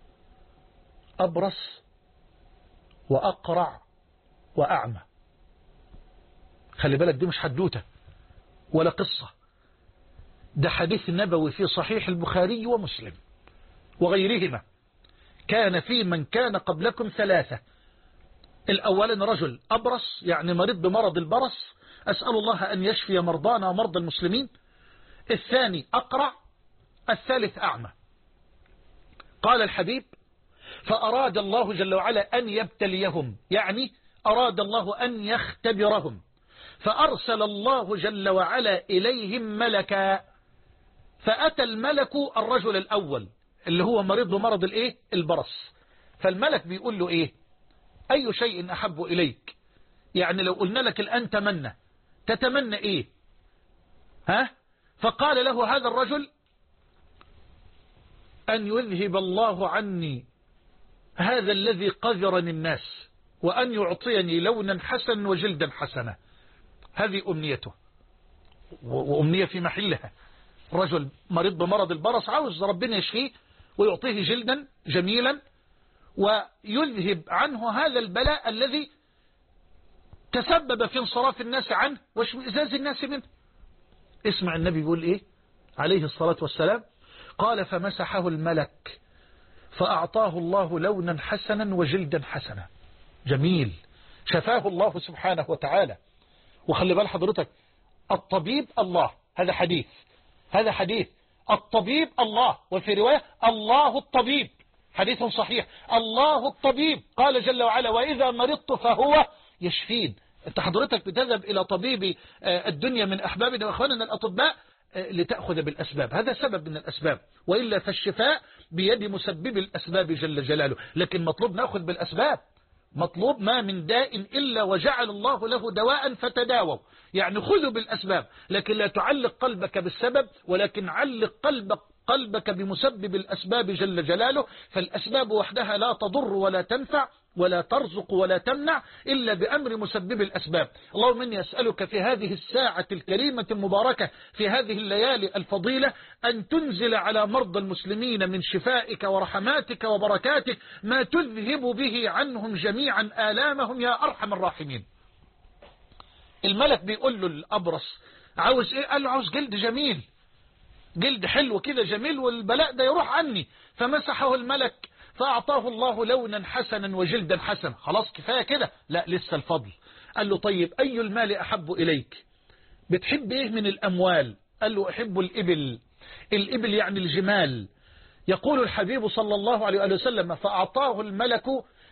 أبرص وأقرع وأعمى. خلي بالك دي مش حدوتة ولا قصة، ده حديث نبوي في صحيح البخاري ومسلم. وغيرهما كان في من كان قبلكم ثلاثة. الأول رجل أبرص يعني مريض بمرض البرص، أسأل الله أن يشفي مرضانا ومرضى المسلمين. الثاني أقرع. الثالث أعمى. قال الحبيب فأراد الله جل وعلا أن يبتليهم، يعني أراد الله أن يختبرهم، فأرسل الله جل وعلا إليهم ملكا. فأتى الملك الرجل الأول اللي هو مريض بمرض الإيه؟ البرص. فالملك بيقول له إيه؟ أي شيء أحب إليك؟ يعني لو قلنا لك الآن تمنى، تتمنى إيه؟ ها؟ فقال له هذا الرجل أن يذهب الله عني هذا الذي قذرني الناس، وأن يعطيني لونا حسنا وجلدا حسنا. هذه أمنيته، وأمنية في محلها. رجل مريض بمرض البرص عاوز ربنا يشفيه ويعطيه جلدا جميلا ويذهب عنه هذا البلاء الذي تسبب في انصراف الناس عنه واشمئزاز الناس منه. اسمع النبي يقول إيه عليه الصلاة والسلام؟ قال فمسحه الملك فأعطاه الله لونا حسنا وجلدا حسنا. جميل، شفاه الله سبحانه وتعالى. وخلي بال حضرتك، الطبيب الله، هذا حديث، هذا حديث. الطبيب الله، وفي رواية الله الطبيب، حديث صحيح. الله الطبيب، قال جل وعلا وإذا مرضت فهو يشفين. انت حضرتك بتذهب إلى طبيب الدنيا من أحبابنا وأخواننا الأطباء لتأخذ بالأسباب، هذا سبب من الأسباب، وإلا فالشفاء بيد مسبب الأسباب جل جلاله. لكن مطلوب نأخذ بالأسباب، مطلوب ما من داء إلا وجعل الله له دواء فتداووا، يعني خذوا بالأسباب، لكن لا تعلق قلبك بالسبب، ولكن علق قلبك قلبك بمسبب الأسباب جل جلاله. فالأسباب وحدها لا تضر ولا تنفع ولا ترزق ولا تمنع إلا بأمر مسبب الأسباب. اللهم إني أسألك في هذه الساعة الكريمة المباركة، في هذه الليالي الفضيلة، أن تنزل على مرضى المسلمين من شفائك ورحماتك وبركاتك ما تذهب به عنهم جميعا آلامهم يا أرحم الراحمين. الملك بيقول له الأبرص عاوز إيه؟ قال له عاوز جلد جميل، جلد حلو كده جميل والبلاء ده يروح عني. فمسحه الملك فأعطاه الله لونا حسنا وجلدا حسنا. خلاص كفاية كده؟ لا، لسه الفضل. قال له طيب أي المال أحب إليك؟ بتحب إيه من الأموال؟ قال له أحب الإبل. الإبل يعني الجمال. يقول الحبيب صلى الله عليه وسلم فأعطاه الملك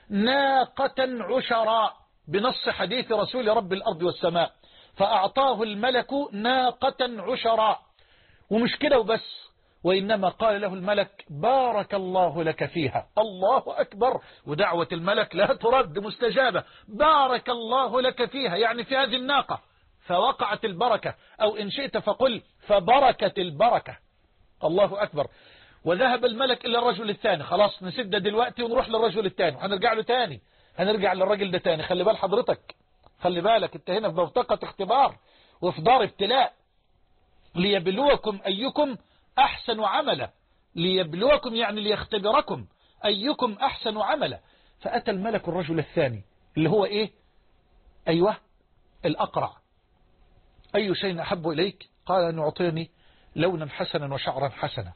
ناقة عشراء، بنص حديث رسول رب الأرض والسماء. فأعطاه الملك ناقة عشراء. ومش كده وبس، وإنما قال له الملك بارك الله لك فيها. الله أكبر، ودعوة الملك لا ترد، مستجابة. بارك الله لك فيها يعني في هذه الناقة، فوقعت البركة، أو إن شئت فقل فبركت البركة. الله أكبر. وذهب الملك إلى الرجل الثاني. خلاص نسد دلوقتي ونروح للرجل الثاني، وهنرجع له تاني، هنرجع للرجل ده تاني. خلي بال حضرتك، خلي بالك، انت هنا في بوتقة اختبار وفي دار ابتلاء. ليبلوكم أيكم أحسن عملا، ليبلوكم يعني ليختبركم أيكم أحسن عملا. فأتى الملك الرجل الثاني اللي هو إيه؟ أيوه الأقرع. أي شيء أحب إليك؟ قال أن يعطيني لونا حسنا وشعرا حسنا.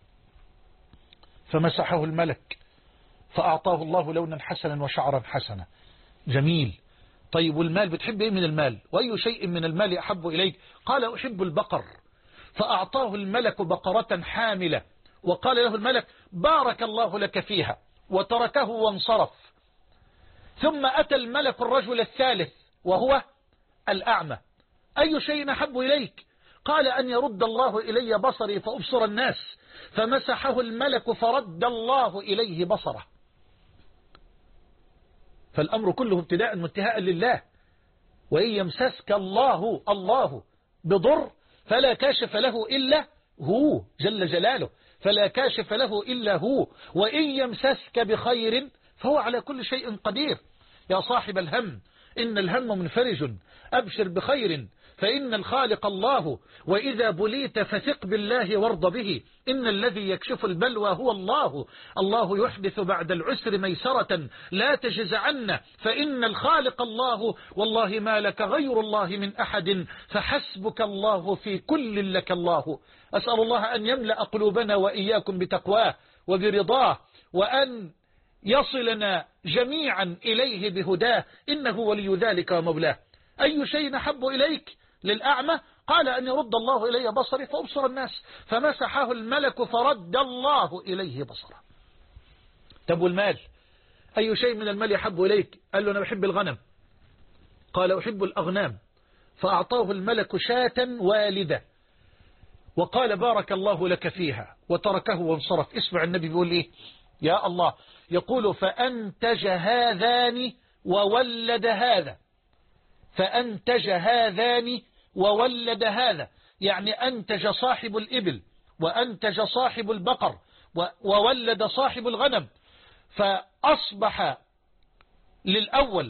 فمسحه الملك فأعطاه الله لونا حسنا وشعرا حسنا. جميل. طيب والمال بتحب إيه من المال؟ وأي شيء من المال أحب إليك؟ قال أحب البقر. فأعطاه الملك بقرة حاملة، وقال له الملك بارك الله لك فيها، وتركه وانصرف. ثم أتى الملك الرجل الثالث وهو الأعمى. أي شيء أحب إليك؟ قال أن يرد الله إلي بصري فأبصر الناس. فمسحه الملك فرد الله إليه بصره. فالأمر كله ابتداء وانتهاء لله. وإن يمسسك الله الله بضر فلا كاشف له إلا هو جل جلاله، فلا كاشف له إلا هو. وإن يمسسك بخير فهو على كل شيء قدير. يا صاحب الهم إن الهم منفرج، أبشر بخير فإن الخالق الله. وإذا بليت فثق بالله وارض به، إن الذي يكشف البلوى هو الله. الله يحدث بعد العسر ميسرة، لا تجزعن فإن الخالق الله. والله ما لك غير الله من أحد، فحسبك الله في كل لك الله. أسأل الله أن يملأ قلوبنا وإياكم بتقواه، وبرضاه، وأن يصلنا جميعا إليه بهداه، إنه ولي ذلك ومولاه. أي شيء أحب إليك للأعمى؟ قال أن يرد الله إلي بصري فأبصر الناس، فمسحه الملك فرد الله إليه بصره. طب والمال؟ أي شيء من المال يحب إليك؟ قال له أنا بحب الغنم. قال أحب الأغنام، فأعطاه الملك شاة والدة وقال بارك الله لك فيها، وتركه وانصرف. اسمع النبي بيقول إيه؟ يا الله، يقول فأنتج هذان وولد هذا، فأنتج هذان وولد هذا، يعني أنتج صاحب الإبل وأنتج صاحب البقر وولد صاحب الغنم، فأصبح للأول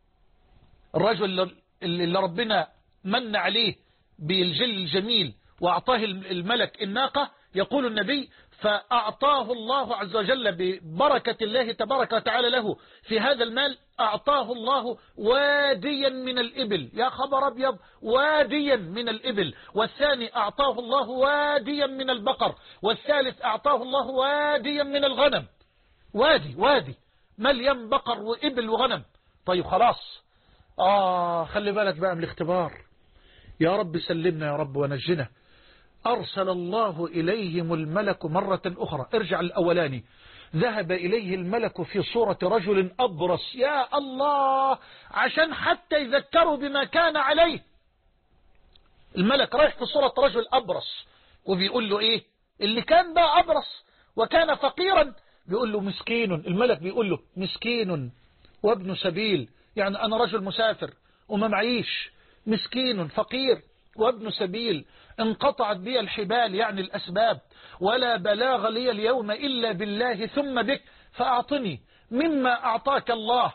الرجل اللي ربنا من عليه بالجل الجميل وأعطاه الملك الناقة، يقول النبي فأعطاه الله عز وجل ببركة الله تبارك وتعالى له في هذا المال، أعطاه الله واديا من الإبل، يا خبر أبيض، واديا من الإبل. والثاني أعطاه الله واديا من البقر، والثالث أعطاه الله واديا من الغنم. وادي وادي مليان بقر وإبل وغنم. طيب خلاص، آه خلي بالك بقى من الاختبار. يا رب سلمنا يا رب ونجنا. أرسل الله إليهم الملك مرة أخرى. ارجع الأولاني، ذهب إليه الملك في صورة رجل أبرص. يا الله، عشان حتى يذكروا بما كان عليه. الملك رايح في صورة رجل أبرص، وبيقول له إيه اللي كان بقى أبرص وكان فقيرا؟ بيقول له مسكين. الملك بيقول له مسكين وابن سبيل، يعني أنا رجل مسافر وما معيش، مسكين فقير وابن سبيل، انقطعت بي الحبال يعني الأسباب، ولا بلاغ لي اليوم إلا بالله ثم بك، فأعطني مما أعطاك الله.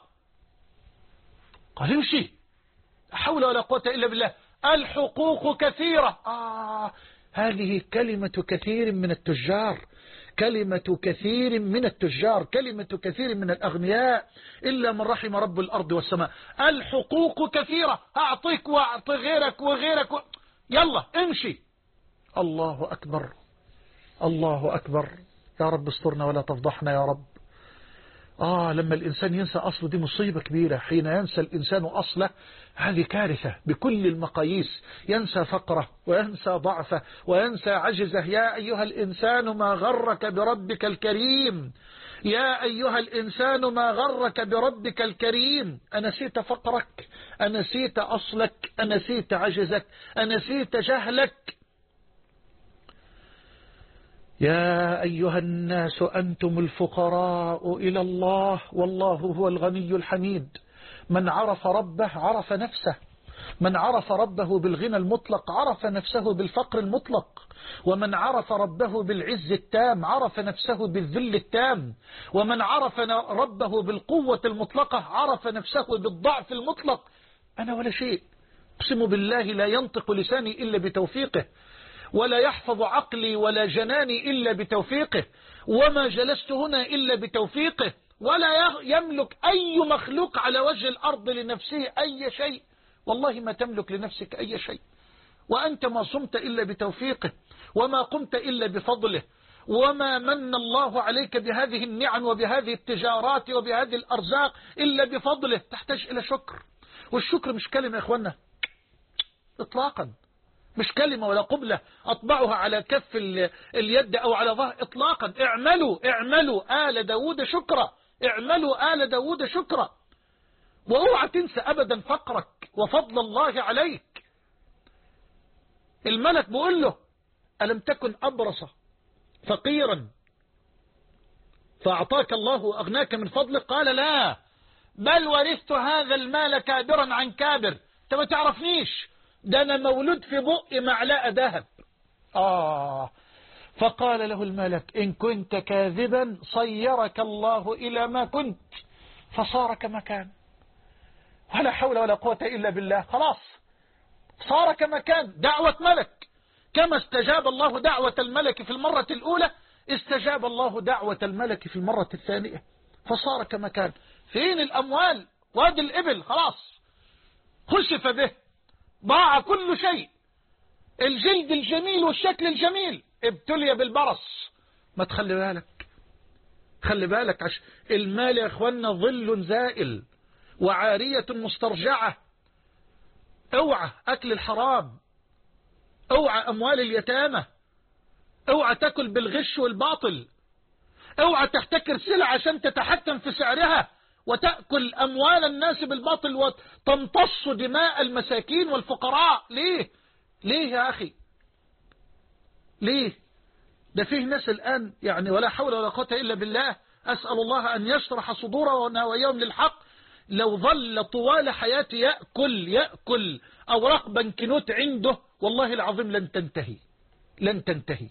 قال امشي، لا حول ولا قوة إلا بالله، الحقوق كثيرة. آه هذه كلمة كثير من التجار، كلمة كثير من التجار، كلمة كثير من الأغنياء، إلا من رحم رب الأرض والسماء. الحقوق كثيرة، أعطيك وأعطي غيرك وغيرك و... يلا امشي. الله أكبر، الله أكبر. يا رب استرنا ولا تفضحنا يا رب. آه لما الإنسان ينسى أصله دي مصيبة كبيرة. حين ينسى الإنسان أصله هذه كارثة بكل المقاييس. ينسى فقره وينسى ضعفه وينسى عجزه. يا أيها الإنسان ما غرك بربك الكريم، يا أيها الإنسان ما غرك بربك الكريم. أنسيت فقرك، أنسيت أصلك، أنسيت عجزك، أنسيت جهلك. يا أيها الناس أنتم الفقراء إلى الله والله هو الغني الحميد. من عرف ربه عرف نفسه، من عرف ربه بالغنى المطلق عرف نفسه بالفقر المطلق، ومن عرف ربه بالعز التام عرف نفسه بالذل التام، ومن عرف ربه بالقوة المطلقة عرف نفسه بالضعف المطلق. أنا ولا شيء، أقسم بالله لا ينطق لساني إلا بتوفيقه، ولا يحفظ عقلي ولا جناني إلا بتوفيقه، وما جلست هنا إلا بتوفيقه، ولا يملك أي مخلوق على وجه الأرض لنفسه أي شيء. والله ما تملك لنفسك أي شيء، وأنت ما صمت إلا بتوفيقه، وما قمت إلا بفضله، وما من الله عليك بهذه النعم وبهذه التجارات وبهذه الأرزاق إلا بفضله. تحتاج إلى شكر، والشكر مش كلمة يا إخوانا إطلاقا، مش كلمة ولا قبلة أطبعها على كف اليد أو على ظهر إطلاقا. اعملوا اعملوا آل داود شكرا، اعملوا آل داود شكرا. واوعى تنسى أبدا فقرك وفضل الله عليك. الملك بيقول له ألم تكن أبرص فقيرا فأعطاك الله أغناك من فضلك؟ قال لا، بل ورثت هذا المال كابرا عن كابر. انت ما تعرفنيش، ده أنا مولود في بؤ معلقة ذهب. آه فقال له الملك إن كنت كاذبا صيرك الله إلى ما كنت، فصار كما كان. ولا حول ولا قوة إلا بالله. خلاص صار كما كان. دعوة ملك، كما استجاب الله دعوة الملك في المرة الأولى استجاب الله دعوة الملك في المرة الثانية، فصار كما كان. فين الأموال؟ وادي الإبل خلاص خسف به، ضاع كل شيء. الجلد الجميل والشكل الجميل ابتلي بالبرص. ما تخلي بالك، خلي بالك، عش المال يا اخوانا ظل زائل وعارية مسترجعة. اوعى اكل الحرام، اوعى اموال اليتامى، اوعى تاكل بالغش والباطل، اوعى تحتكر سلع عشان تتحكم في سعرها وتأكل اموال الناس بالباطل وتمتص دماء المساكين والفقراء. ليه ليه يا اخي ليه؟ ده فيه ناس الآن يعني ولا حول ولا قوة إلا بالله، أسأل الله أن يشرح صدورنا وإياهم للحق، لو ظل طوال حياته يأكل يأكل أوراق بنكنوت عنده والله العظيم لن تنتهي لن تنتهي.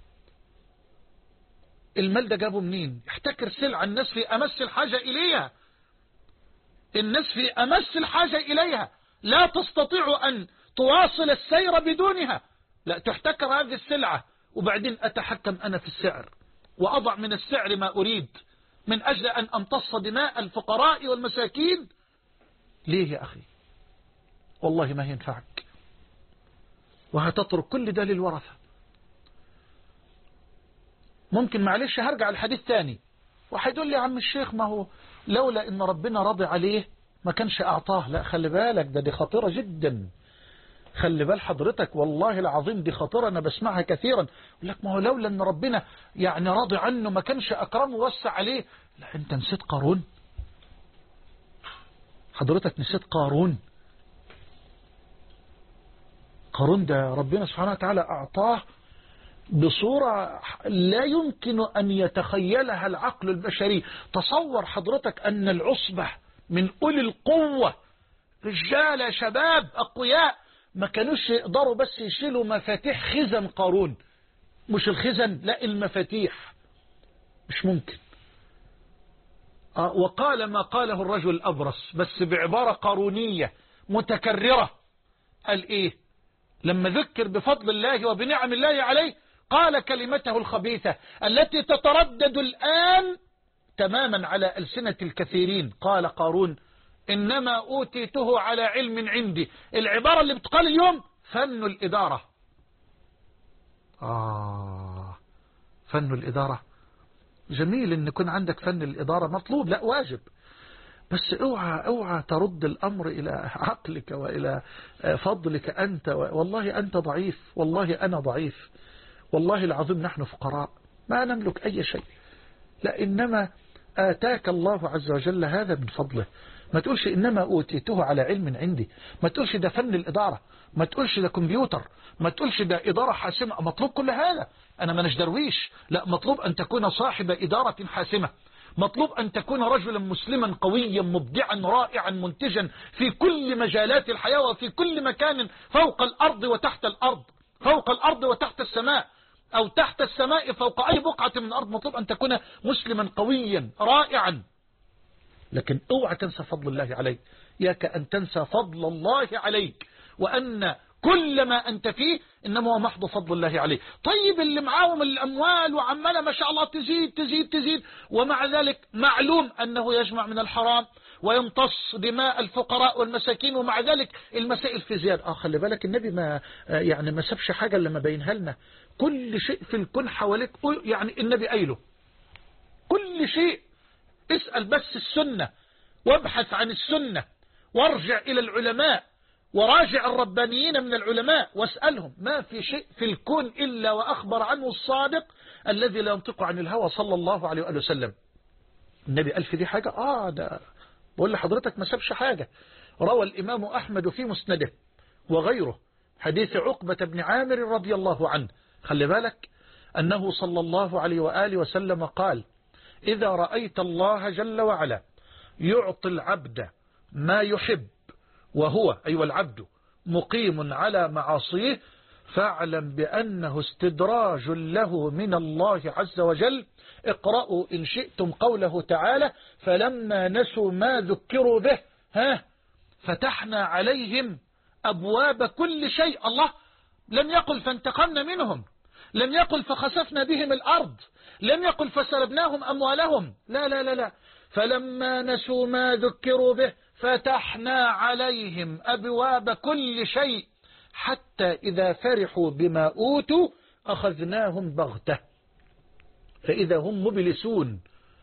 المال ده جابه منين؟ يحتكر سلعة الناس في أمس الحاجة إليها، الناس في أمس الحاجة إليها، لا تستطيع أن تواصل السير بدونها، لا تحتكر هذه السلعة وبعدين أتحكم أنا في السعر وأضع من السعر ما أريد من أجل أن أمتص دماء الفقراء والمساكين. ليه يا أخي؟ والله ما ينفعك، وهتترك كل ده للورثة. ممكن معلش هرجع الحديث تاني وحيدول لي يا عم الشيخ ما هو لولا إن ربنا راضي عليه ما كانش أعطاه. لا خلي بالك، ده دي خطيرة جدا، خلي بال حضرتك والله العظيم دي خطيرة، أنا بسمعها كثيرا. يقول لك ما هو لولا أن ربنا يعني راضي عنه ما كانش أكرمه ووسع عليه. لا أنت نسيت قارون، حضرتك نسيت قارون. قارون ده ربنا سبحانه وتعالى أعطاه بصورة لا يمكن أن يتخيلها العقل البشري. تصور حضرتك أن العصبة من أولي القوة، رجال شباب أقوياء، ما كانوش يقدروا بس يشيلوا مفاتيح خزن قارون. مش الخزن، لا المفاتيح، مش ممكن. آه وقال ما قاله الرجل الأبرص بس بعبارة قارونية متكررة. قال إيه لما ذكر بفضل الله وبنعم الله عليه؟ قال كلمته الخبيثة التي تتردد الآن تماما على ألسنة الكثيرين. قال قارون إنما أوتيته على علم عندي. العبارة اللي بتقال اليوم فن الإدارة. آه فن الإدارة جميل إن يكون عندك فن الإدارة، مطلوب لا واجب، بس اوعى اوعى ترد الأمر إلى عقلك وإلى فضلك أنت. والله أنت ضعيف، والله أنا ضعيف، والله العظيم نحن فقراء ما نملك أي شيء، لا إنما آتاك الله عز وجل هذا من فضله. ما تقولش إنما أوتيته على علم عندي، ما تقولش ده فن الإدارة، ما تقولش ده كمبيوتر، ما تقولش ده إدارة حاسمة. مطلوب كل هذا، أنا ما نجدرويش، لا مطلوب أن تكون صاحب إدارة حاسمة، مطلوب أن تكون رجلا مسلما قويا مبدعا رائعا منتجا في كل مجالات الحياة وفي كل مكان فوق الأرض وتحت الأرض، فوق الأرض وتحت السماء، أو تحت السماء فوق أي بقعة من الأرض. مطلوب أن تكون مسلما قويا رائعا. لكن اوعى تنسى فضل الله عليك، ياك أن تنسى فضل الله عليك، وأن كل ما أنت فيه إنما هو محض فضل الله عليه. طيب اللي معاهم الأموال وعمالة ما شاء الله تزيد تزيد تزيد، ومع ذلك معلوم أنه يجمع من الحرام ويمتص دماء الفقراء والمساكين، ومع ذلك المسائل في زيادة. آه خلي بالك النبي ما يعني ما سابش حاجة اللي ما بينها لنا، كل شيء في الكون حواليك يعني النبي قايله كل شيء. اسأل بس السنة وابحث عن السنة وارجع إلى العلماء وراجع الربانيين من العلماء واسألهم، ما في شيء في الكون إلا وأخبر عنه الصادق الذي لا ينطق عن الهوى صلى الله عليه وآله وسلم. النبي قال في دي حاجة، آه ده بقول لحضرتك ما سابش حاجة. روى الإمام أحمد في مسنده وغيره حديث عقبة بن عامر رضي الله عنه، خلي بالك أنه صلى الله عليه وآله وسلم قال إذا رأيت الله جل وعلا يعطي العبد ما يحب وهو أيوة العبد مقيم على معاصيه فاعلم بأنه استدراج له من الله عز وجل. اقرأوا إن شئتم قوله تعالى فلما نسوا ما ذكروا به ها فتحنا عليهم أبواب كل شيء. الله لم يقل فانتقمنا منهم، لم يقل فخسفنا بهم الأرض، لم يقل فسلبناهم أموالهم، لا لا لا لا فلما نسوا ما ذكروا به فتحنا عليهم أبواب كل شيء حتى إذا فرحوا بما أوتوا أخذناهم بغتة فإذا هم مبلسون.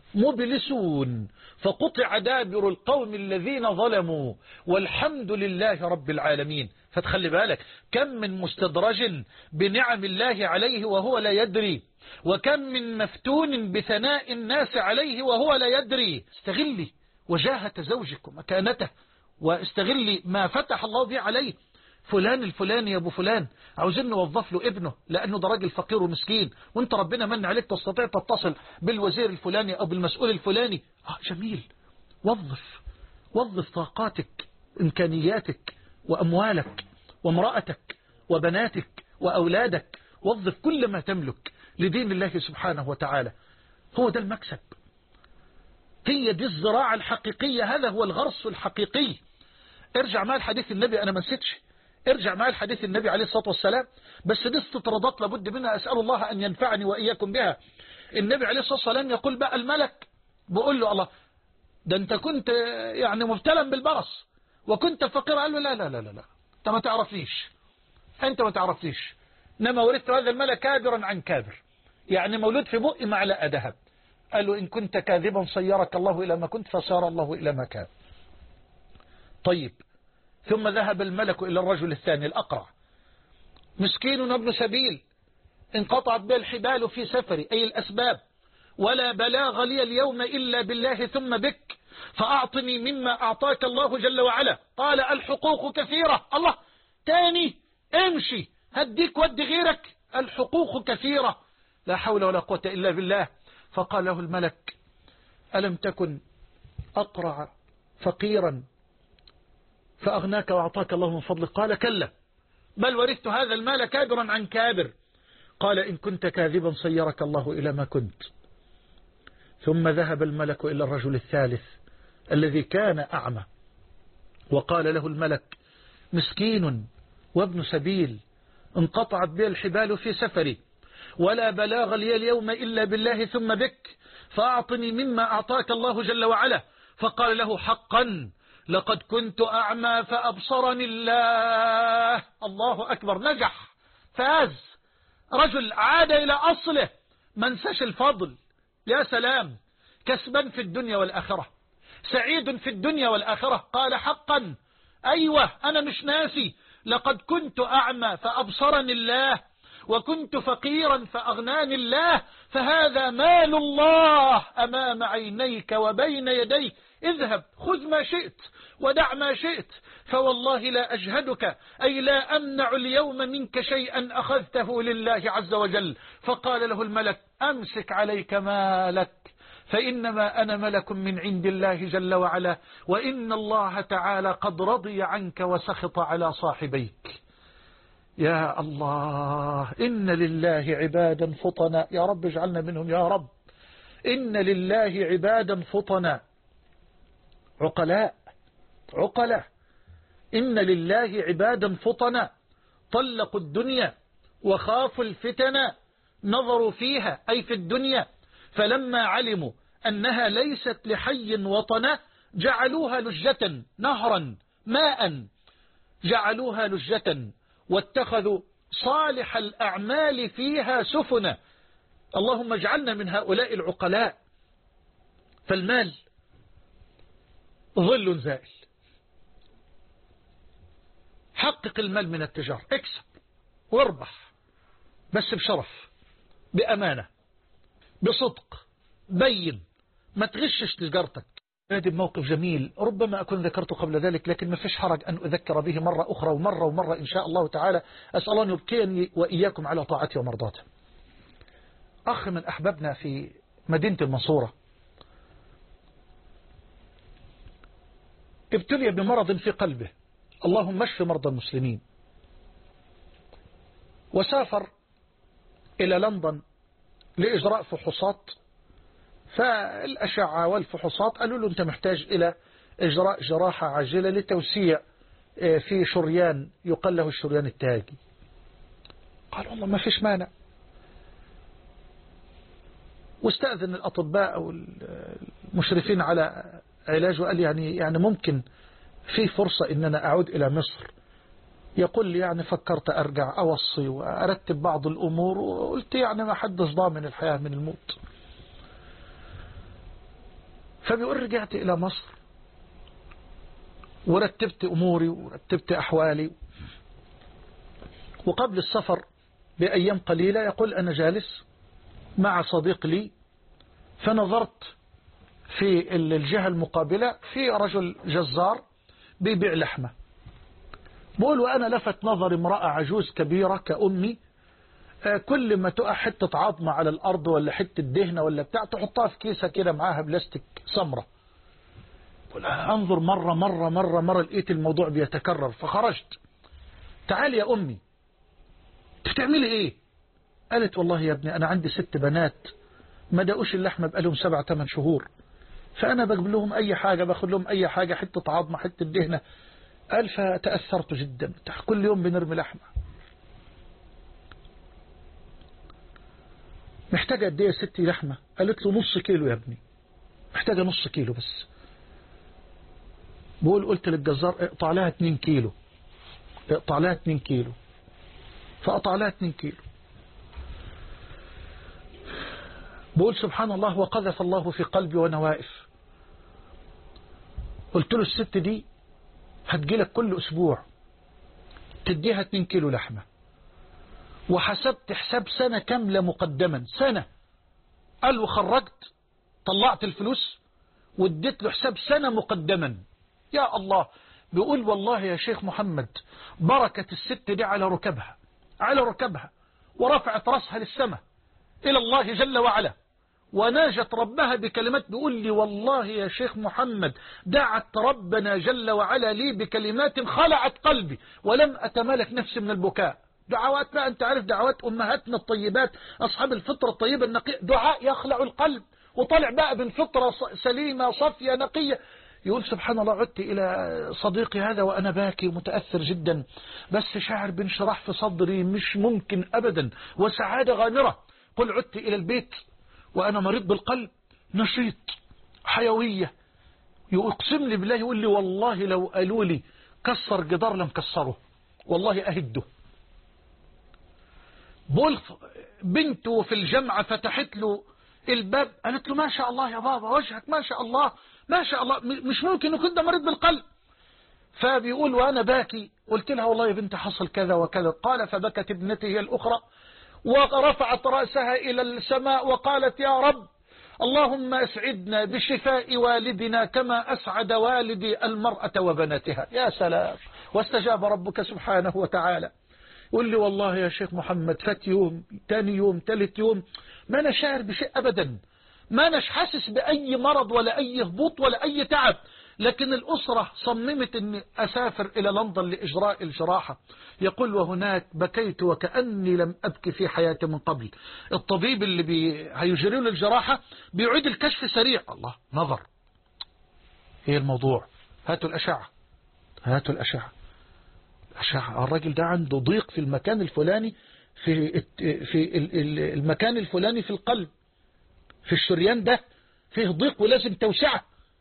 مبلسون فقطع دابر القوم الذين ظلموا والحمد لله رب العالمين. فتخلي بالك كم من مستدرج بنعم الله عليه وهو لا يدري، وكم من مفتون بثناء الناس عليه وهو لا يدري. استغلي وجاهة زوجك ومكانته، واستغلي ما فتح الله به عليه. فلان الفلاني يا ابو فلان عاوزين نوظف له ابنه لانه ده راجل فقير ومسكين، وانت ربنا من عليك تستطيع تتصل بالوزير الفلاني او بالمسؤول الفلاني. آه جميل، وظف وظف طاقاتك، امكانياتك، واموالك، وامرأتك، وبناتك، واولادك. وظف كل ما تملك لدين الله سبحانه وتعالى. هو ده المكسب، هي دي الزراعة الحقيقية، هذا هو الغرس الحقيقي. ارجع معي الحديث النبي، أنا ما نسيتش، ارجع معي الحديث النبي عليه الصلاة والسلام، بس دي استطرادات لابد منها، أسأل الله أن ينفعني وإياكم بها. النبي عليه الصلاة والسلام يقول بقى الملك بقول له الله ده أنت كنت يعني مبتلا بالبرص وكنت فقير. قال له لا لا لا لا, لا. أنت ما تعرفنيش، أنت ما تعرفنيش، إنما ورثت هذا المال كابرا عن كابر، يعني مولود في بؤ معلقة ذهب. قال له إن كنت كاذبا صيرك الله إلى ما كنت فصار الله إلى ما كان. طيب، ثم ذهب الملك إلى الرجل الثاني الأقرع، مسكين ابن سبيل انقطعت به الحبال في سفري، أي الأسباب، ولا بلاغ لي اليوم إلا بالله ثم بك، فأعطني مما أعطاك الله جل وعلا. قال الحقوق كثيرة. الله، تاني امشي هديك ودي غيرك، الحقوق كثيرة، لا حول ولا قوة إلا بالله. فقال له الملك ألم تكن أقرع فقيرا فأغناك وأعطاك الله من فضلك؟ قال كلا، بل ورثت هذا المال كابرا عن كابر. قال إن كنت كاذبا صيرك الله إلى ما كنت. ثم ذهب الملك إلى الرجل الثالث الذي كان أعمى، وقال له الملك مسكين وابن سبيل انقطعت به الحبال في سفري، ولا بلاغ لي اليوم إلا بالله ثم بك، فأعطني مما أعطاك الله جل وعلا. فقال له حقا لقد كنت أعمى فأبصرني الله. الله أكبر، نجح، فاز، رجل عاد إلى أصله، ما نساش الفضل. يا سلام، كسبا في الدنيا والآخرة، سعيد في الدنيا والآخرة. قال حقا، أيوة أنا مش ناسي، لقد كنت أعمى فأبصرني الله، وكنت فقيرا فأغناني الله، فهذا مال الله أمام عينيك وبين يديك، اذهب خذ ما شئت ودع ما شئت، فوالله لا أجهدك، أي لا أمنع اليوم منك شيئا أخذته لله عز وجل. فقال له الملك أمسك عليك مالك، فإنما أنا ملك من عند الله جل وعلا، وإن الله تعالى قد رضي عنك وسخط على صاحبيك. يا الله، إن لله عبادا فطنا، يا رب اجعلنا منهم يا رب. إن لله عبادا فطنا عقلاء عقلاء إن لله عبادا فطنا طلقوا الدنيا وخافوا الفتن، نظروا فيها أي في الدنيا، فلما علموا أنها ليست لحي وطنا جعلوها لجة، نهرا ماء جعلوها لجة، واتخذوا صالح الأعمال فيها سفنا. اللهم اجعلنا من هؤلاء العقلاء. فالمال ظل زائل، حقق المال من التجارة، اكسب واربح، بس بشرف، بأمانة، بصدق، بين، ما تغشش تجارتك. هذا موقف جميل ربما أكون ذكرته قبل ذلك، لكن ما فيش حرج أن أذكر به مرة أخرى ومرة ومرة إن شاء الله تعالى. أسأل الله أن يبقيني وإياكم على طاعته ومرضاته. أخ من أحبابنا في مدينة المنصورة ابتلي بمرض في قلبه، اللهم اشف مرضى المسلمين، وسافر إلى لندن لإجراء فحوصات. فالأشعة والفحوصات قالوا له أنت محتاج إلى إجراء جراحة عاجلة لتوسيع في شريان يقال له الشريان التاجي. قال والله ما فيش مانع، واستأذن الأطباء أو المشرفين على علاجه، وقال يعني يعني ممكن في فرصة إن أنا أعود إلى مصر. يقول لي يعني فكرت أرجع أوصي وأرتب بعض الأمور، وقلت يعني ما حدش ضامن الحياة من الموت. فبيقول رجعت إلى مصر ورتبت أموري ورتبت أحوالي، وقبل السفر بأيام قليلة يقول أنا جالس مع صديق لي، فنظرت في الجهة المقابلة في رجل جزار بيبيع لحمة. بقول وأنا لفت نظر امرأة عجوز كبيرة كأمي، كل ما تقع حتة عظمة على الأرض ولا حتة دهنة ولا بتاع تحطها في كيسة كده معاها بلاستيك سمرة. أنظر مرة مرة مرة مرة لقيت الموضوع بيتكرر، فخرجت. تعالي يا أمي بتعملي إيه؟ قالت والله يا ابني أنا عندي ست بنات ما دقوش اللحمة بقالهم سبع ثمان شهور، فأنا بجيب لهم أي حاجة، باخد لهم أي حاجة، حتة عظمة حتة دهنة. قال فتأثرت جدا، كل يوم بنرمي لحمة. محتاجة قد ايه يا ستي لحمة؟ قالت له نص كيلو يا ابني، محتاجة نص كيلو بس. بقول قلت للجزار اقطع لها اتنين كيلو، اقطع لها اتنين كيلو، فقطع لها اتنين كيلو. بقول سبحان الله وقذف الله في قلبي وانا واقف. قلت له الست دي هتجيلك كل اسبوع تديها اتنين كيلو لحمة، وحسبت حساب سنة كاملة مقدما، سنة. قال وخرجت طلعت الفلوس واديت له حساب سنة مقدما. يا الله. بيقول والله يا شيخ محمد بركة الست دي على ركبها، على ركبها، ورفعت رأسها للسماء إلى الله جل وعلا، وناجت ربها بكلمات. بيقول لي والله يا شيخ محمد دعت ربنا جل وعلا لي بكلمات خلعت قلبي ولم أتمالك نفسي من البكاء. دعوات بقى أنت عارف دعوات أمهاتنا الطيبات أصحاب الفطرة الطيبة النقية، دعاء يخلع القلب، وطلع بقى من فطرة سليمة صافية نقية. يقول سبحان الله عدت إلى صديقي هذا وأنا باكي متأثر جدا، بس شاعر بانشراح في صدري مش ممكن أبدا وسعادة غامرة. قل عدت إلى البيت وأنا مريض بالقلب، نشيط، حيوية. يقسم لي بالله يقول لي والله لو قالوا لي كسر جدار لم كسره، والله أهده. بول بنته في الجامعة فتحت له الباب قالت له ما شاء الله يا بابا وجهك ما شاء الله ما شاء الله، مش ممكن يكون ده مريض بالقلب. فبيقول وأنا باكي قلت لها والله يا بنت حصل كذا وكذا. قال فبكت ابنتي هي الأخرى ورفعت رأسها إلى السماء وقالت يا رب اللهم أسعدنا بشفاء والدنا كما أسعد والدي المرأة وبناتها. يا سلام. واستجاب ربك سبحانه وتعالى. يقول لي والله يا شيخ محمد فات يوم تاني يوم تالت يوم ما أنا شاعر بشيء أبدا، ما أنا حاسس بأي مرض ولا أي هبوط ولا أي تعب. لكن الأسرة صممت أني أسافر إلى لندن لإجراء الجراحة. يقول وهناك بكيت وكأني لم أبكي في حياتي من قبل. الطبيب اللي بي... هيجري له الجراحة بيعيد الكشف سريع. الله نظر هي الموضوع، هاتوا الأشعة هاتوا الأشعة أشعة الراجل ده عنده ضيق في المكان الفلاني، في في المكان الفلاني في القلب، في الشريان ده فيه ضيق ولازم توسعه.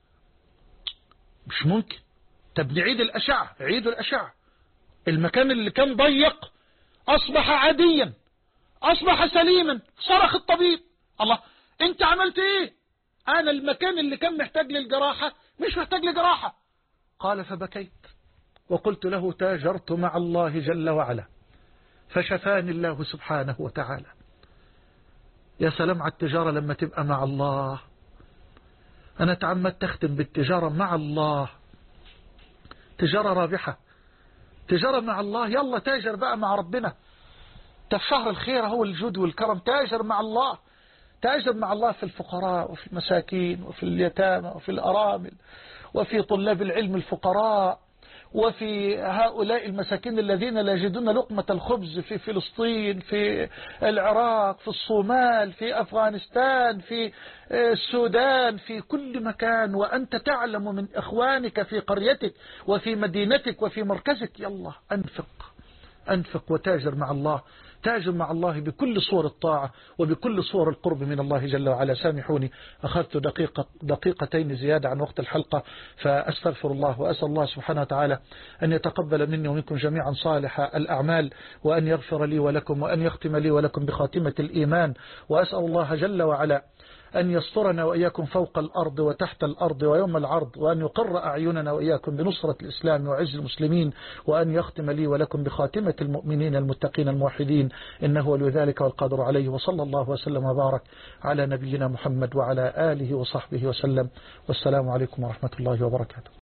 مش ممكن. طب نعيد الأشعة، عيدوا الأشعة. المكان اللي كان ضيق أصبح عاديا، أصبح سليما. صرخ الطبيب الله أنت عملت إيه؟ أنا المكان اللي كان محتاج للجراحة مش محتاج لجراحة. قال فبكيت وقلت له تاجرت مع الله جل وعلا فشفاني الله سبحانه وتعالى. يا سلام على التجارة لما تبقى مع الله. أنا تعمدت تختم بالتجارة مع الله، تجارة رابحة، تجارة مع الله. يلا تاجر بقى مع ربنا. تفشهر الخير هو الجود والكرم. تاجر مع الله، تاجر مع الله في الفقراء وفي المساكين وفي اليتامى وفي الأرامل وفي طلاب العلم الفقراء وفي هؤلاء المساكين الذين لا يجدون لقمة الخبز في فلسطين، في العراق، في الصومال، في أفغانستان، في السودان، في كل مكان. وأنت تعلم من إخوانك في قريتك وفي مدينتك وفي مركزك. يلا أنفق أنفق وتاجر مع الله، تاجر مع الله بكل صور الطاعة وبكل صور القرب من الله جل وعلا. سامحوني أخذت دقيقة دقيقتين زيادة عن وقت الحلقة، فأستغفر الله وأسأل الله سبحانه وتعالى أن يتقبل مني ومنكم جميعا صالح الأعمال، وأن يغفر لي ولكم، وأن يختم لي ولكم بخاتمة الإيمان. وأسأل الله جل وعلا أن يسترنا وإياكم فوق الأرض وتحت الأرض ويوم العرض، وأن يقر أعيننا وإياكم بنصرة الإسلام وعز المسلمين، وأن يختم لي ولكم بخاتمة المؤمنين المتقين الموحدين، إنه ولي ذلك والقادر عليه. وصلى الله وسلم وبارك على نبينا محمد وعلى آله وصحبه وسلم، والسلام عليكم ورحمة الله وبركاته.